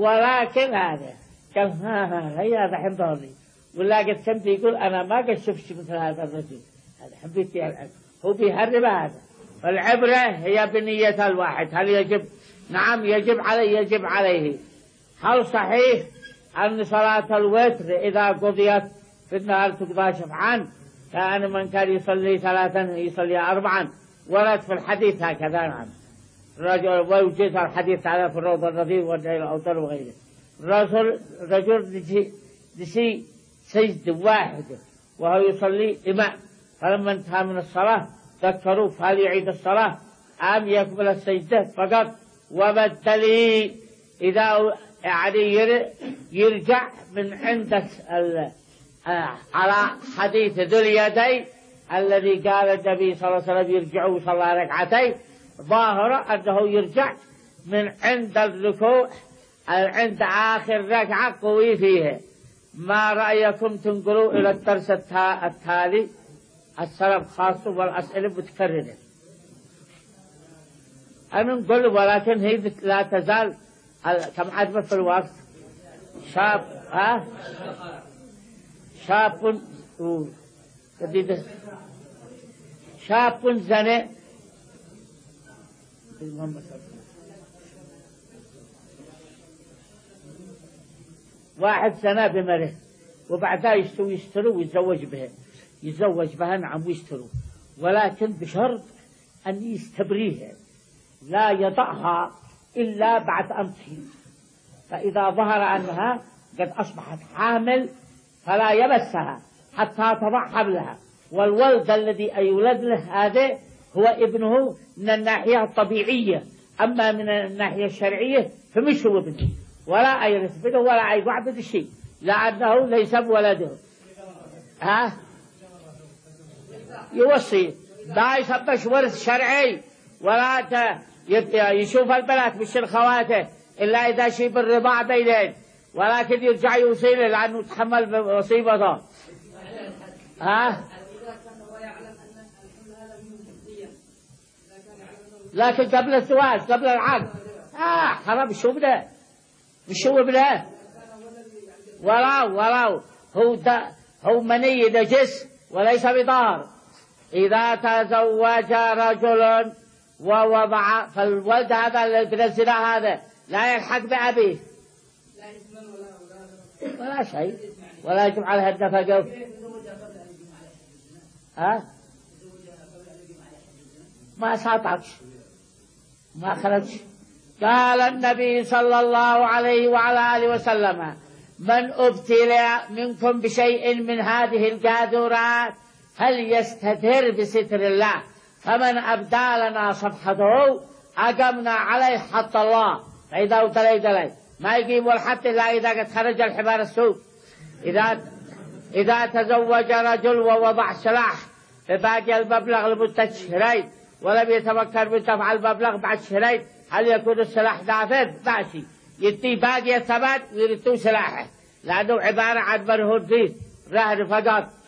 ولكن هذا قال ها ها هي هذا حمضاني، ولا قد كنت يقول أنا ما قد شفت مثل هذا الرجل، هذا حبيتي العب، هو بيهرب هذا. فالعبرة هي بنية الواحد، هل يجب؟ نعم يجب عليه، يجب عليه. هل صحيح أن صلاة الوتر إذا قضيت في النهار تقضى شفعان؟ كان من كان يصلي ثلاثا يصلي أربعا، ورد في الحديث هكذا. نعم رجل ووجد الحديث هذا في الروض النظير والدليل الأوتر وغيره. رجل رجل نسي سجدة واحدة وهو يصلي إمام، فلما انتهى من الصلاة ذكروا فهل يعيد الصلاة أم يقبل السجدة فقط. وبالتالي إذا يعني يرجع من عندك على حديث ذو اليدين الذي قال النبي صلى الله عليه وسلم يرجع وصلى ركعتين، ظاهر أنه يرجع من عند الركوع عند آخر ركعة قوي فيه. ما رأيكم تنقلوا إلى الدرس التالي؟ السلام خاص والأسئلة متكررة. أنا نقول ولكن هي لا تزال كم عدمة في الوقت. شاب ها شاب شاب زني واحد سنة بمره وبعدها يستوي يشتروا ويتزوج بها يتزوج بها نعم ويشتروا، ولكن بشرط أن يستبريها لا يضعها إلا بعد أن تحيض، فإذا ظهر أنها قد أصبحت حامل فلا يمسها حتى تضع حملها، والولد الذي يولد له هذا هو ابنه من الناحية الطبيعية، أما من الناحية الشرعية فمش هو ابنه ولا يرث منه ولا يعبد شيء لأنه ليس بولده. ها يوصي لا يسبش ورث شرعي ولا يشوف البنات مش الخواته إلا إذا شيء بالرضاع بينين، ولكن يرجع يوصي له لأنه تحمل مصيبته. ها لكن قبل الزواج قبل العقد آه حرام شو بده مش هو بده ولو ولو هو هو مني نجس وليس بطاهر. إذا تزوج رجل ووضع فالولد هذا الذي الزنا هذا لا يلحق بأبيه ولا شيء ولا يجب عليها النفقة. ها ما ساطعش ما خرج. قال النبي صلى الله عليه وعلى آله وسلم من ابتلى منكم بشيء من هذه القاذورات فليستتر بستر الله، فمن أبدى لنا صفحته أقمنا عليه حط الله، فإذا ابتلي دلي ما يقيم الحد إلا إذا قد خرج الحبار السوق. إذا إذا تزوج رجل ووضع سلاح فباقي المبلغ لمدة شهرين ولم يتفكر بدفع المبلغ بعد شهرين، هل يكون السلاح نافذ؟ ماشي يدي باقي الثمن ويردوا سلاحه لأنه عبارة عن مرهون فيه رهن فقط.